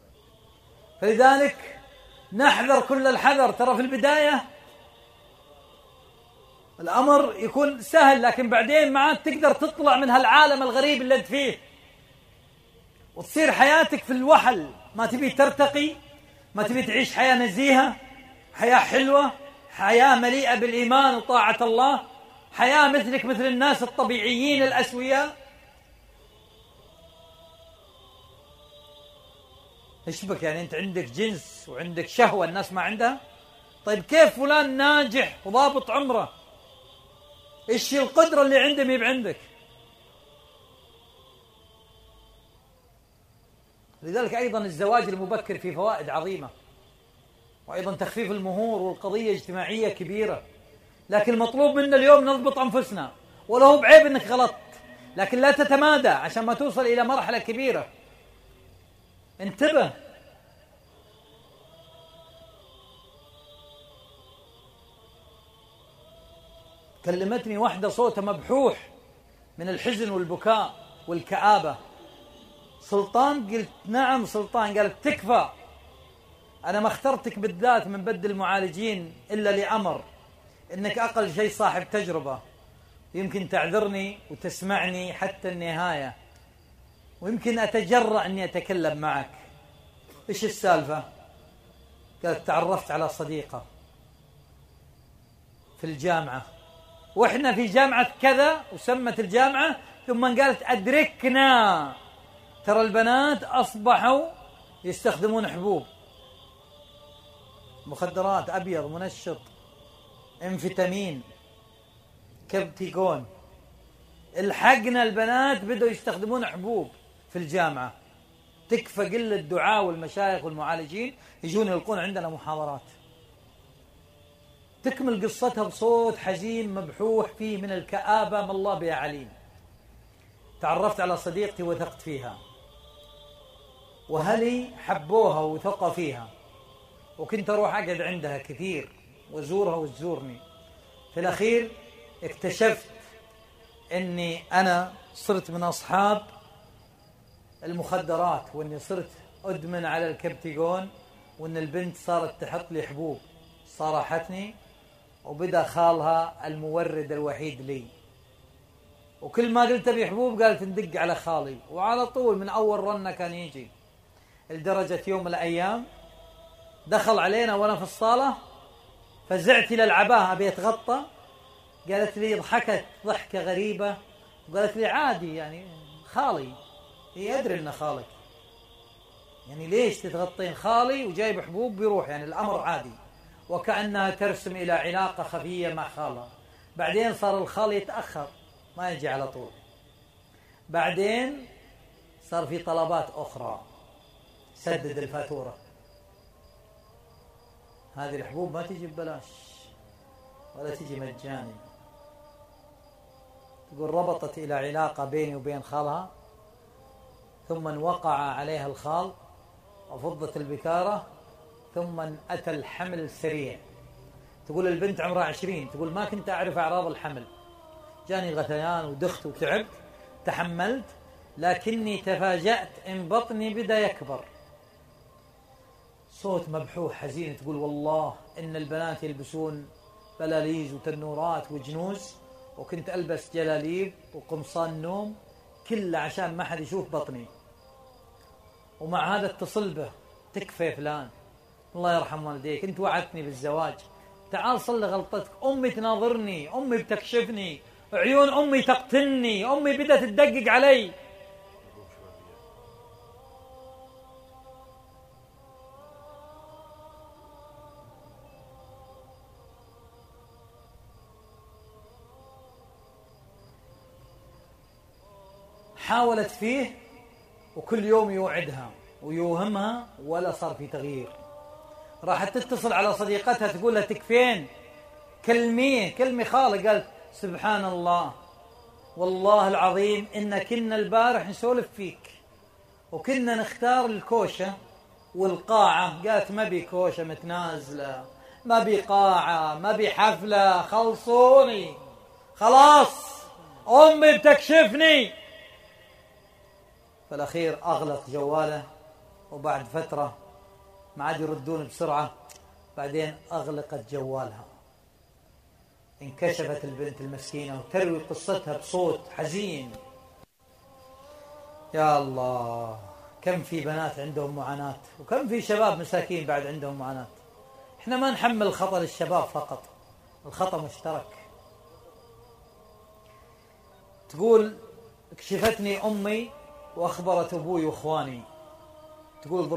فلذلك نحذر كل الحذر. ترى في البداية الأمر يكون سهل، لكن بعدين ما عاد تقدر تطلع من هالعالم الغريب اللي انت فيه، وتصير حياتك في الوحل. ما تبي ترتقي، ما تبي تعيش حياة نزيهة، حياة حلوة، حياة مليئة بالإيمان وطاعة الله، حياة مثلك مثل الناس الطبيعيين الأسوياء. ايش بك يعني؟ انت عندك جنس وعندك شهوة الناس ما عندها؟ طيب كيف فلان ناجح وضابط عمره؟ ايش القدرة اللي عنده ما عندك؟ لذلك أيضا الزواج المبكر فيه فوائد عظيمة، وأيضا تخفيف المهور، والقضية اجتماعية كبيرة. لكن المطلوب منا اليوم نضبط أنفسنا، ولو بعيب أنك غلطت، لكن لا تتمادى عشان ما توصل إلى مرحلة كبيرة. انتبه. كلمتني واحدة صوتها مبحوح من الحزن والبكاء والكآبة. سلطان؟ قلت نعم سلطان. قالت تكفى، أنا ما اخترتك بالذات من بد المعالجين إلا لأمر، إنك أقل شيء صاحب تجربة، يمكن تعذرني وتسمعني حتى النهاية، ويمكن أتجرأ أني أتكلم معك. إيش السالفة؟ قالت تعرفت على صديقة في الجامعة، وإحنا في جامعة كذا، وسمت الجامعة، ثم قالت أدركنا ترى البنات أصبحوا يستخدمون حبوب، مخدرات، أبيض، منشط، انفيتامين، كبتيكون. الحقنا البنات بدأوا يستخدمون حبوب في الجامعة. تكفى قلة الدعاء والمشايخ والمعالجين يجون يلقون عندنا محاضرات. تكمل قصتها بصوت حزين مبحوح فيه من الكآبة ما الله بها عليم. تعرفت على صديقتي وثقت فيها، وهلي حبوها وثقوا فيها، وكنت أروح أقعد عندها كثير وزورها وتزورني. في الأخير اكتشفت أني أنا صرت من أصحاب المخدرات، وأني صرت أدمن على الكبتيجون، وأن البنت صارت تحط لي حبوب. صارحتني، وبدأ خالها المورد الوحيد لي، وكل ما قلت أبي حبوب قالت ندق على خالي، وعلى طول من أول رنة كان يجي. لدرجة يوم من الأيام دخل علينا وأنا في الصالة، فزعت إلى العباءة أبي أتغطى، قالت لي، ضحكت ضحكة غريبة وقالت لي عادي يعني خالي. هي أدري إنه خالك، يعني ليش تتغطين خالي وجايب حبوب بيروح، يعني الأمر عادي، وكأنها ترسم إلى علاقة خفية مع خالها. بعدين صار الخال يتأخر ما يجي على طول، بعدين صار في طلبات أخرى، سدد الفاتورة. هذه الحبوب ما تجي ببلاش ولا تجي مجاني. تقول ربطت إلى علاقة بيني وبين خالها، ثم وقع عليها الخال وفضت البكارة، ثم أتى الحمل السريع. تقول البنت عمرها 20، تقول ما كنت أعرف أعراض الحمل، جاني غثيان ودخت وتعبت، تحملت، لكني تفاجأت إن بطني بدأ يكبر. صوت مبحوح حزين، تقول والله إن البنات يلبسون بلاليز وتنورات وجنوز، وكنت ألبس جلاليب وقمصان نوم كله عشان ما حد يشوف بطني. ومع هذا اتصل به، تكفى فلان الله يرحم والديك، انت وعدتني بالزواج، تعال صل غلطتك. أمي تناظرني، أمي بتكشفني، عيون أمي تقتلني، أمي بدأت تدقق علي. حاولت فيه وكل يوم يوعدها ويوهمها ولا صار في تغيير. راحت تتصل على صديقتها تقول لها تكفين، كلمي خالة. قالت سبحان الله والله العظيم إن كنا البارح نسولف فيك وكنا نختار الكوشة والقاعة. قالت ما بي كوشة متنازلة، ما بي قاعة، ما بي حفلة، خلصوني خلاص، أمي بتكشفني. فالأخير أغلق جواله، وبعد فترة ما عاد يردون بسرعة، بعدين أغلقت جوالها. انكشفت البنت المسكينة وتروي قصتها بصوت حزين. يا الله، كم في بنات عندهم معاناة، وكم في شباب مساكين بعد عندهم معاناة. احنا ما نحمل الخطأ للشباب فقط، الخطأ مشترك. تقول كشفتني أمي وأخبرت أبوي وإخواني، تقول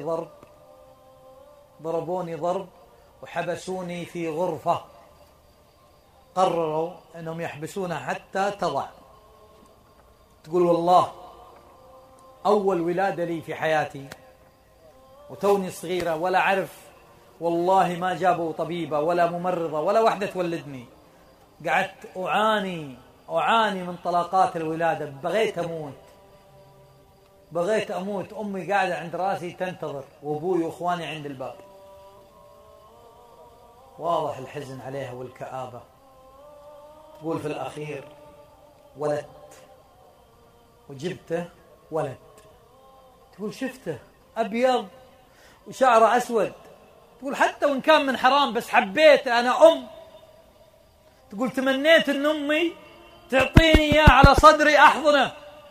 ضربوني ضرب وحبسوني في غرفة، قرروا أنهم يحبسونها حتى تضع. تقول والله أول ولادة لي في حياتي وتوني صغيرة ولا أعرف، والله ما جابوا طبيبة ولا ممرضة ولا وحدة تولدني. قعدت أعاني من طلاقات الولادة، بغيت أموت. أمي قاعدة عند راسي تنتظر، وأبوي وإخواني عند الباب. واضح الحزن عليها والكآبة. تقول في الأخير ولدت وجبته ولد. تقول شفته أبيض وشعره أسود. تقول حتى وإن كان من حرام بس حبيت أنا تقول تمنيت أن أمي تعطيني إياه على صدري أحضنه،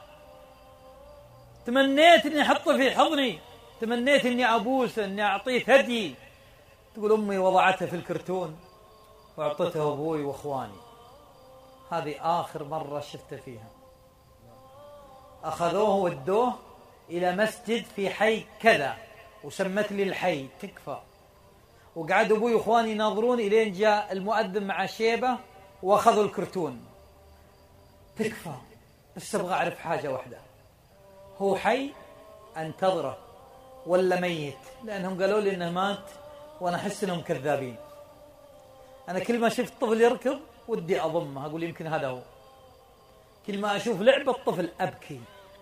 تمنيت أني أحطه في حضني، تمنيت أني أبوسه، أني أعطيه ثدي. تقول أمي وضعته في الكرتون وأعطته أبوي وإخواني. هذه آخر مرة شفته فيها. أخذوه ودوه إلى مسجد في حي كذا، وسمت لي الحي، تكفى. وقعد أبوي وإخواني يناظرون إلين جاء المؤذن مع شيبة وأخذوا الكرتون. تكفى، بس أبغى أعرف حاجة واحدة، هو حي أنتظره ولا ميت؟ لأنهم قالوا لي إنه مات وأنا أحس إنهم كذابين. أنا كل ما شفت طفل يركض ودي أضمه، أقول يمكن هذا هو. كل ما أشوف لعبة طفل أبكي.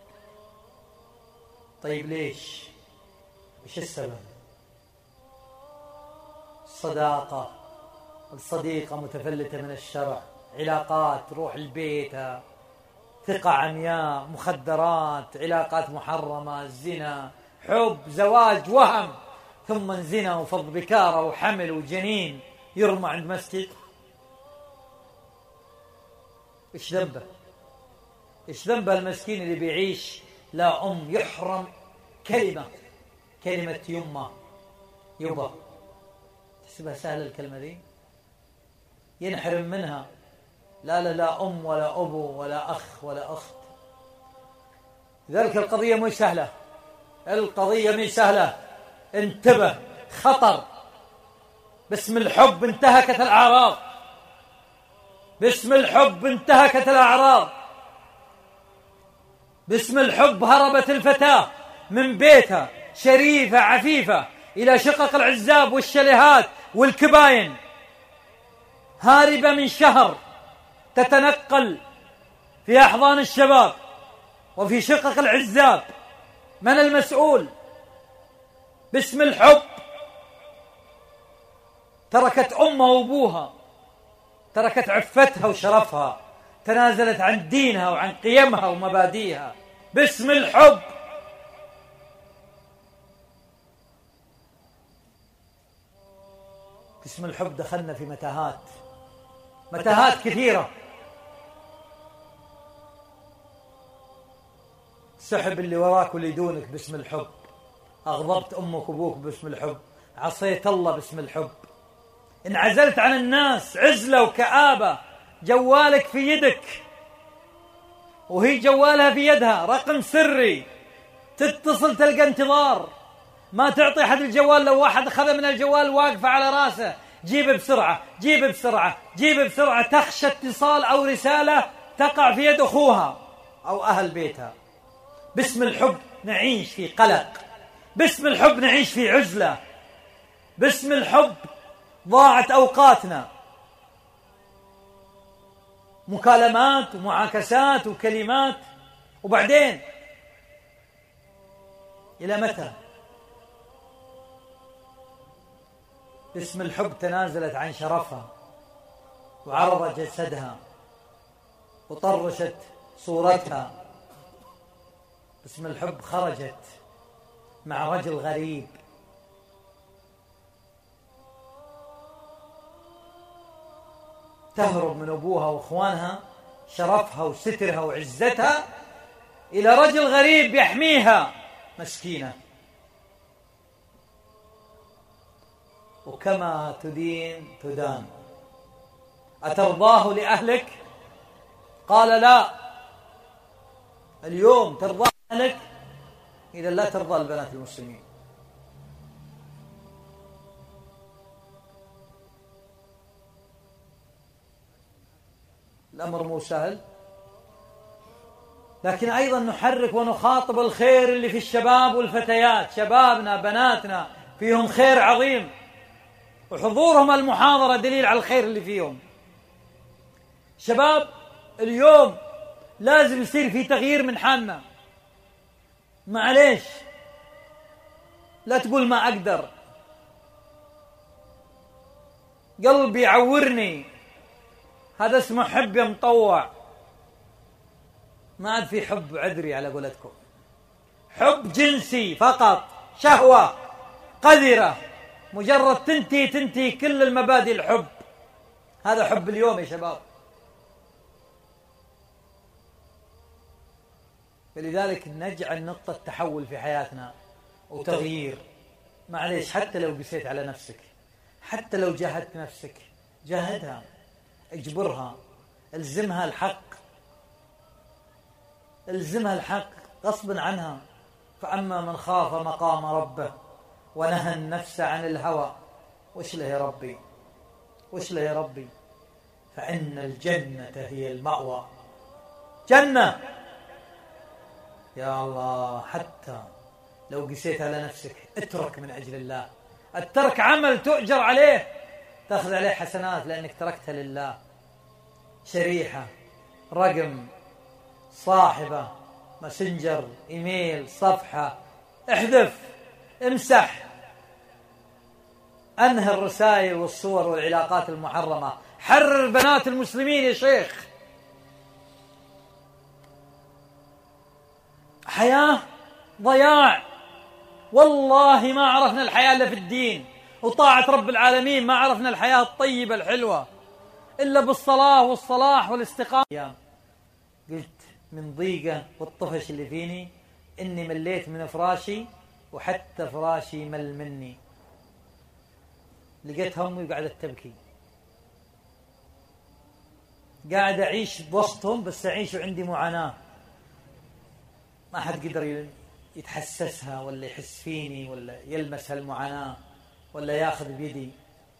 طيب ليش؟ إيش السبب؟ الصديقة متفلتة من الشرع، علاقات تروح لبيتها، ثقة عمياء، مخدرات، علاقات محرمة، زنا، حب، زواج، وهم، ثم زنا وفض بكارة وحمل وجنين يرمى عند مسجد. إيش ذنبه المسكين اللي بيعيش لا أم، يحرم كلمة يبا. تحسبها سهلة الكلمة دي؟ ينحرم منها. لا أم ولا أبو ولا أخ ولا أخت. لذلك القضية مش سهلة. انتبه، خطر. باسم الحب انتهكت الأعراض. باسم الحب هربت الفتاة من بيتها شريفة عفيفة إلى شقق العزاب والشاليهات والكباين، هاربة من شهر تتنقل في أحضان الشباب وفي شقق العزاب. من المسؤول؟ باسم الحب تركت أمها وأبوها، تركت عفتها وشرفها، تنازلت عن دينها وعن قيمها ومبادئها باسم الحب. باسم الحب دخلنا في متاهات متاهات كثيرة. سحب اللي وراك واللي دونك باسم الحب، أغضبت أمك وأبوك باسم الحب، عصيت الله باسم الحب، انعزلت عن الناس عزلة وكآبة، جوالك في يدك وهي جوالها في يدها، رقم سري، تتصل تلقى انتظار، ما تعطي أحد الجوال، لو واحد أخذ من الجوال واقفة على راسه، جيب بسرعة جيب بسرعة جيب بسرعة، تخشى اتصال أو رسالة تقع في يد أخوها أو أهل بيتها. باسم الحب نعيش في قلق، باسم الحب نعيش في عزلة، باسم الحب ضاعت أوقاتنا، مكالمات ومعاكسات وكلمات، وبعدين إلى متى؟ باسم الحب تنازلت عن شرفها وعرضت جسدها وطرشت صورتها، باسم الحب خرجت مع رجل غريب، تهرب من أبوها وأخوانها، شرفها وسترها وعزتها، إلى رجل غريب يحميها، مسكينة. وكما تدين تدان. أترضاه لأهلك؟ قال لا. اليوم ترضى أهلك؟ إذا لا ترضى البنات المسلمين. الأمر مو سهل، لكن أيضا نحرك ونخاطب الخير اللي في الشباب والفتيات، شبابنا بناتنا فيهم خير عظيم، وحضورهم المحاضرة دليل على الخير اللي فيهم. شباب اليوم لازم يصير في تغيير من حالنا، معليش لا تقول ما أقدر، قلبي يعورني، هذا اسمه حب يا مطوع. ما عاد في حب عذري على قولتكم، حب جنسي فقط، شهوة قذرة، مجرد تنتهي كل المبادئ الحب. هذا حب اليوم يا شباب. فلذلك نجعل نقطة تحول في حياتنا وتغيير. معليش حتى لو قسيت على نفسك، حتى لو جاهدت نفسك، جاهدها، اجبرها، الزمها الحق، الزمها الحق غصبا عنها. فأما من خاف مقام ربه ونهى النفس عن الهوى، وش له يا ربي، وش له يا ربي، فإن الجنة هي المأوى. جنة يا الله. حتى لو قسيت على نفسك اترك من أجل الله. الترك عمل تؤجر عليه، تأخذ عليه حسنات لأنك تركتها لله. شريحة، رقم، صاحبة، ماسنجر، إيميل، صفحة، احذف، امسح، أنهي الرسائل والصور والعلاقات المحرمة، حرر بنات المسلمين يا شيخ. حياة ضياع، والله ما عرفنا الحياة إلا في الدين وطاعة رب العالمين، ما عرفنا الحياة الطيبة الحلوة إلا بالصلاة والصلاح والاستقامة. قلت من ضيقة والطفش اللي فيني إني مليت من فراشي، وحتى فراشي مل مني. لقيت همي وقعدت تبكي، قاعد أعيش بوسطهم بس أعيش وعندي معاناة، ما حد قدر يتحسسها ولا يحس فيني ولا يلمس هالمعاناة ولا ياخذ بيدي.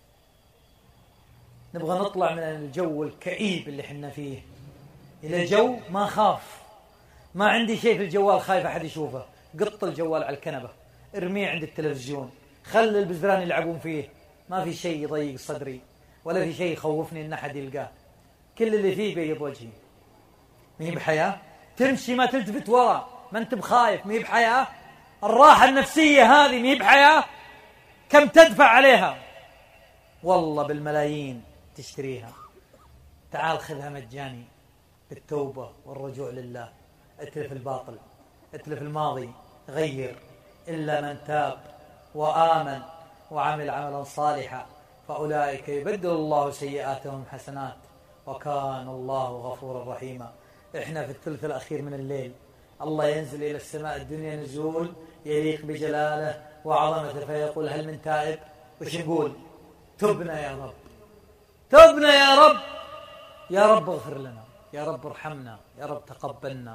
نبغى نطلع من الجو الكئيب اللي حنا فيه إلى جو ما خاف، ما عندي شيء في الجوال خايف أحد يشوفه، قط الجوال على الكنبة، ارميه عند التلفزيون، خلي البزران يلعبون فيه، ما في شيء يضيق صدري ولا في شيء يخوفني إن أحد يلقاه، كل اللي فيه بيض وجهي. مهي بحياة؟ تمشي ما تلتفت ورا، ما انت بخايف، مهي بحياة؟ الراحة النفسية هذه مهي بحياة؟ كم تدفع عليها؟ والله بالملايين تشتريها. تعال خذها مجاني بالتوبة والرجوع لله. اتلف الباطل، اتلف الماضي، غير. إلا من تاب وآمن وعمل عملا صالحا فأولئك يبدل الله سيئاتهم حسنات وكان الله غفورا رحيما. إحنا في الثلث الأخير من الليل، الله ينزل إلى السماء الدنيا نزول يليق بجلاله وعظمته، فيقول هل من تائب؟ وش نقول؟ تبنا يا رب، تبنا يا رب، يا رب اغفر لنا، يا رب ارحمنا، يا رب تقبلنا،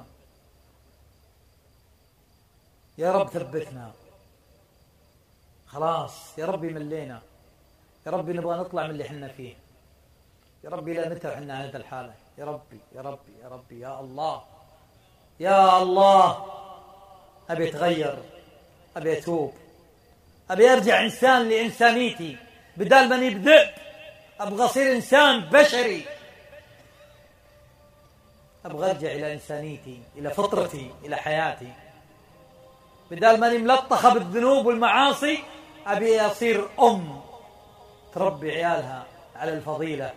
يا رب ثبتنا، خلاص يا ربي ملينا، يا ربي نبغى نطلع من اللي حنا فيه، يا ربي لا نتعب حنا هذه الحالة، يا ربي يا ربي يا ربي يا الله يا الله. أبي أتغير، أبي أتوب، أبي أرجع إنسان لإنسانيتي، بدال ما نبدأ أبغى أصير إنسان بشري، أبغى أرجع إلى إنسانيتي، إلى فطرتي، إلى حياتي، بدال ما ملطخة بالذنوب والمعاصي أبي أصير أم تربي عيالها على الفضيلة،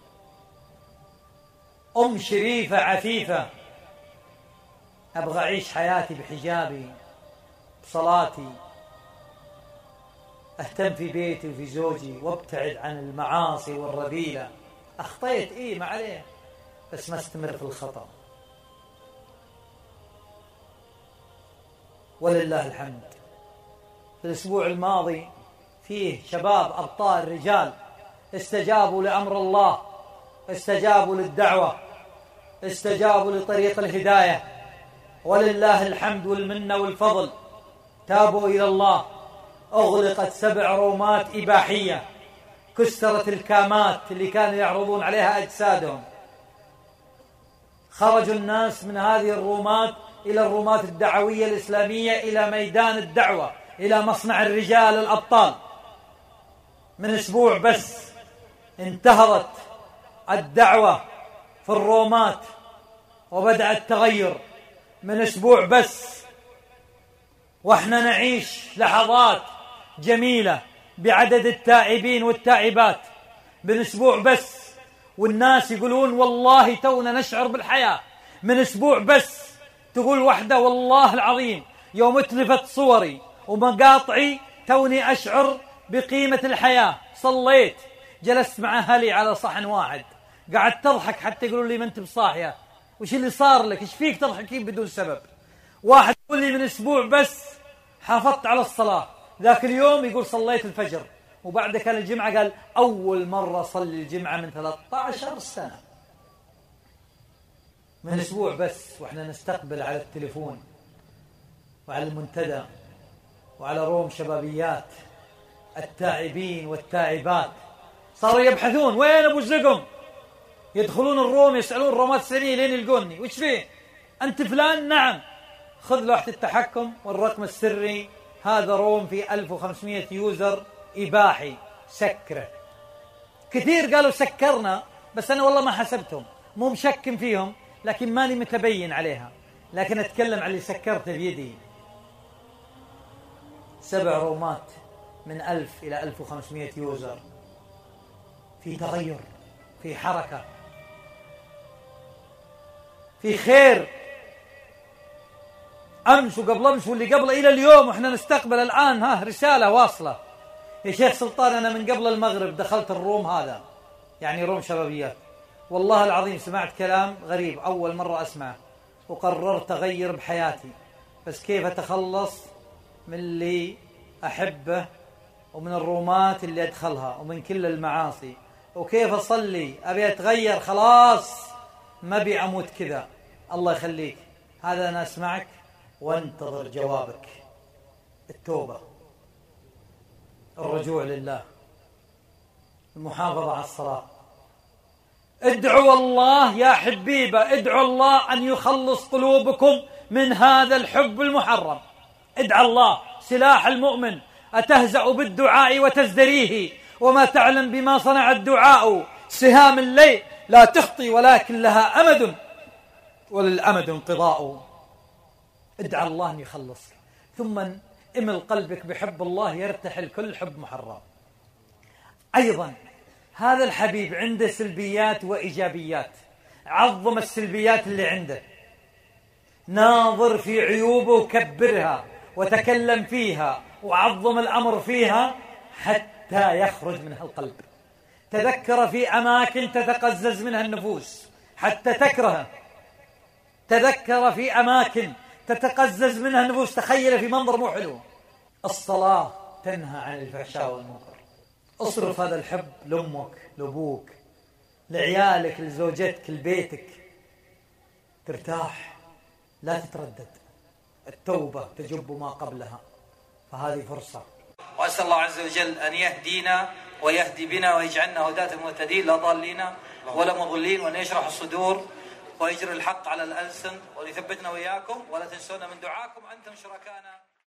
أم شريفة عفيفة. أبغى أعيش حياتي بحجابي بصلاتي، أهتم في بيتي وفي زوجي، وابتعد عن المعاصي والرذيلة. أخطيت إيه ما عليه، بس ما استمر في الخطأ. ولله الحمد في الأسبوع الماضي فيه شباب أبطال رجال استجابوا لأمر الله، استجابوا للدعوة، استجابوا لطريق الهداية، ولله الحمد والمنة والفضل. تابوا إلى الله، أغلقت 7 رومات إباحية، كسرت الكامات اللي كانوا يعرضون عليها أجسادهم، خرجوا الناس من هذه الرومات إلى الرومات الدعوية الإسلامية، إلى ميدان الدعوة، إلى مصنع الرجال الأبطال. من أسبوع بس انتهضت الدعوة في الرومات وبدأ التغير، من أسبوع بس، وإحنا نعيش لحظات جميلة بعدد التائبين والتائبات من أسبوع بس، والناس يقولون والله تونا نشعر بالحياة. من أسبوع بس تقول واحدة والله العظيم يوم اتلفت صوري ومقاطعي توني أشعر بقيمة الحياة، صليت، جلست مع أهلي على صحن واحد، قعدت تضحك حتى يقولوا لي ما أنت بصاحية، وش اللي صار لك؟ إيش فيك تضحكين بدون سبب؟ واحد يقول لي من أسبوع بس حافظت على الصلاة، ذاك اليوم يقول صليت الفجر، وبعد كان الجمعة قال أول مرة صلي الجمعة من 13 سنة. من أسبوع بس وإحنا نستقبل على التليفون وعلى المنتدى وعلى روم شبابيات التائبين والتائبات، صاروا يبحثون وين أبو الزقم، يدخلون الروم يسألون الرومات السرية لين يلقوني، وش فيه؟ أنت فلان؟ نعم، خذ لوحة التحكم والرقم السري، هذا روم فيه 1500 يوزر إباحي، سكره. كثير قالوا سكرنا، بس أنا والله ما حسبتهم، مو مشكم فيهم، لكن ماني متبين عليها، لكن أتكلم عن اللي سكرته بيدي. 7 رومات من 1000 إلى 1500 يوزر، في تغير، في حركة، في خير. أمس وقبل أمس واللي قبله إلى اليوم وإحنا نستقبل الآن رسالة واصلة. يا شيخ سلطان أنا من قبل المغرب دخلت الروم هذا، يعني روم شبابيات، والله العظيم سمعت كلام غريب أول مرة أسمعه، وقررت أغير بحياتي، بس كيف أتخلص من اللي أحبه ومن الرومات اللي أدخلها ومن كل المعاصي، وكيف أصلي، أبي أتغير خلاص، ما بي أموت كذا. الله يخليك، هذا أنا أسمعك وانتظر جوابك. التوبة، الرجوع لله، المحافظة على الصلاة. ادعوا الله يا حبيبة، ادعوا الله أن يخلص قلوبكم من هذا الحب المحرم. ادعوا الله، سلاح المؤمن. أتهزأ بالدعاء وتزدريه، وما تعلم بما صنع الدعاء. سهام الليل لا تخطي ولكن لها أمد، وللأمد انقضاء. ادعى الله أن يخلصك، ثم امل قلبك بحب الله، يرتحل كل حب محرم. أيضا هذا الحبيب عنده سلبيات وإيجابيات، عظم السلبيات اللي عنده، ناظر في عيوبه وكبرها وتكلم فيها وعظم الأمر فيها حتى يخرج منها القلب. تذكر في أماكن تتقزز منها النفوس حتى تكرهه، تذكر في أماكن تتقزز منها النفوس، تخيل في منظر مو حلو. الصلاة تنهى عن الفحشاء والمنكر. اصرف هذا الحب لأمك، لأبوك، لعيالك، لزوجتك، لبيتك، ترتاح، لا تتردد. التوبة تجب ما قبلها، فهذه فرصة. وأسأل الله عز وجل أن يهدينا ويهدي بنا ويجعلنا هداة مهتدين لا ضالين ولا مضلين، وأن يشرح الصدور ويجري الحق على الألسن، وأن يثبتنا وإياكم، ولا تنسونا من دعاكم أنتم شركانا.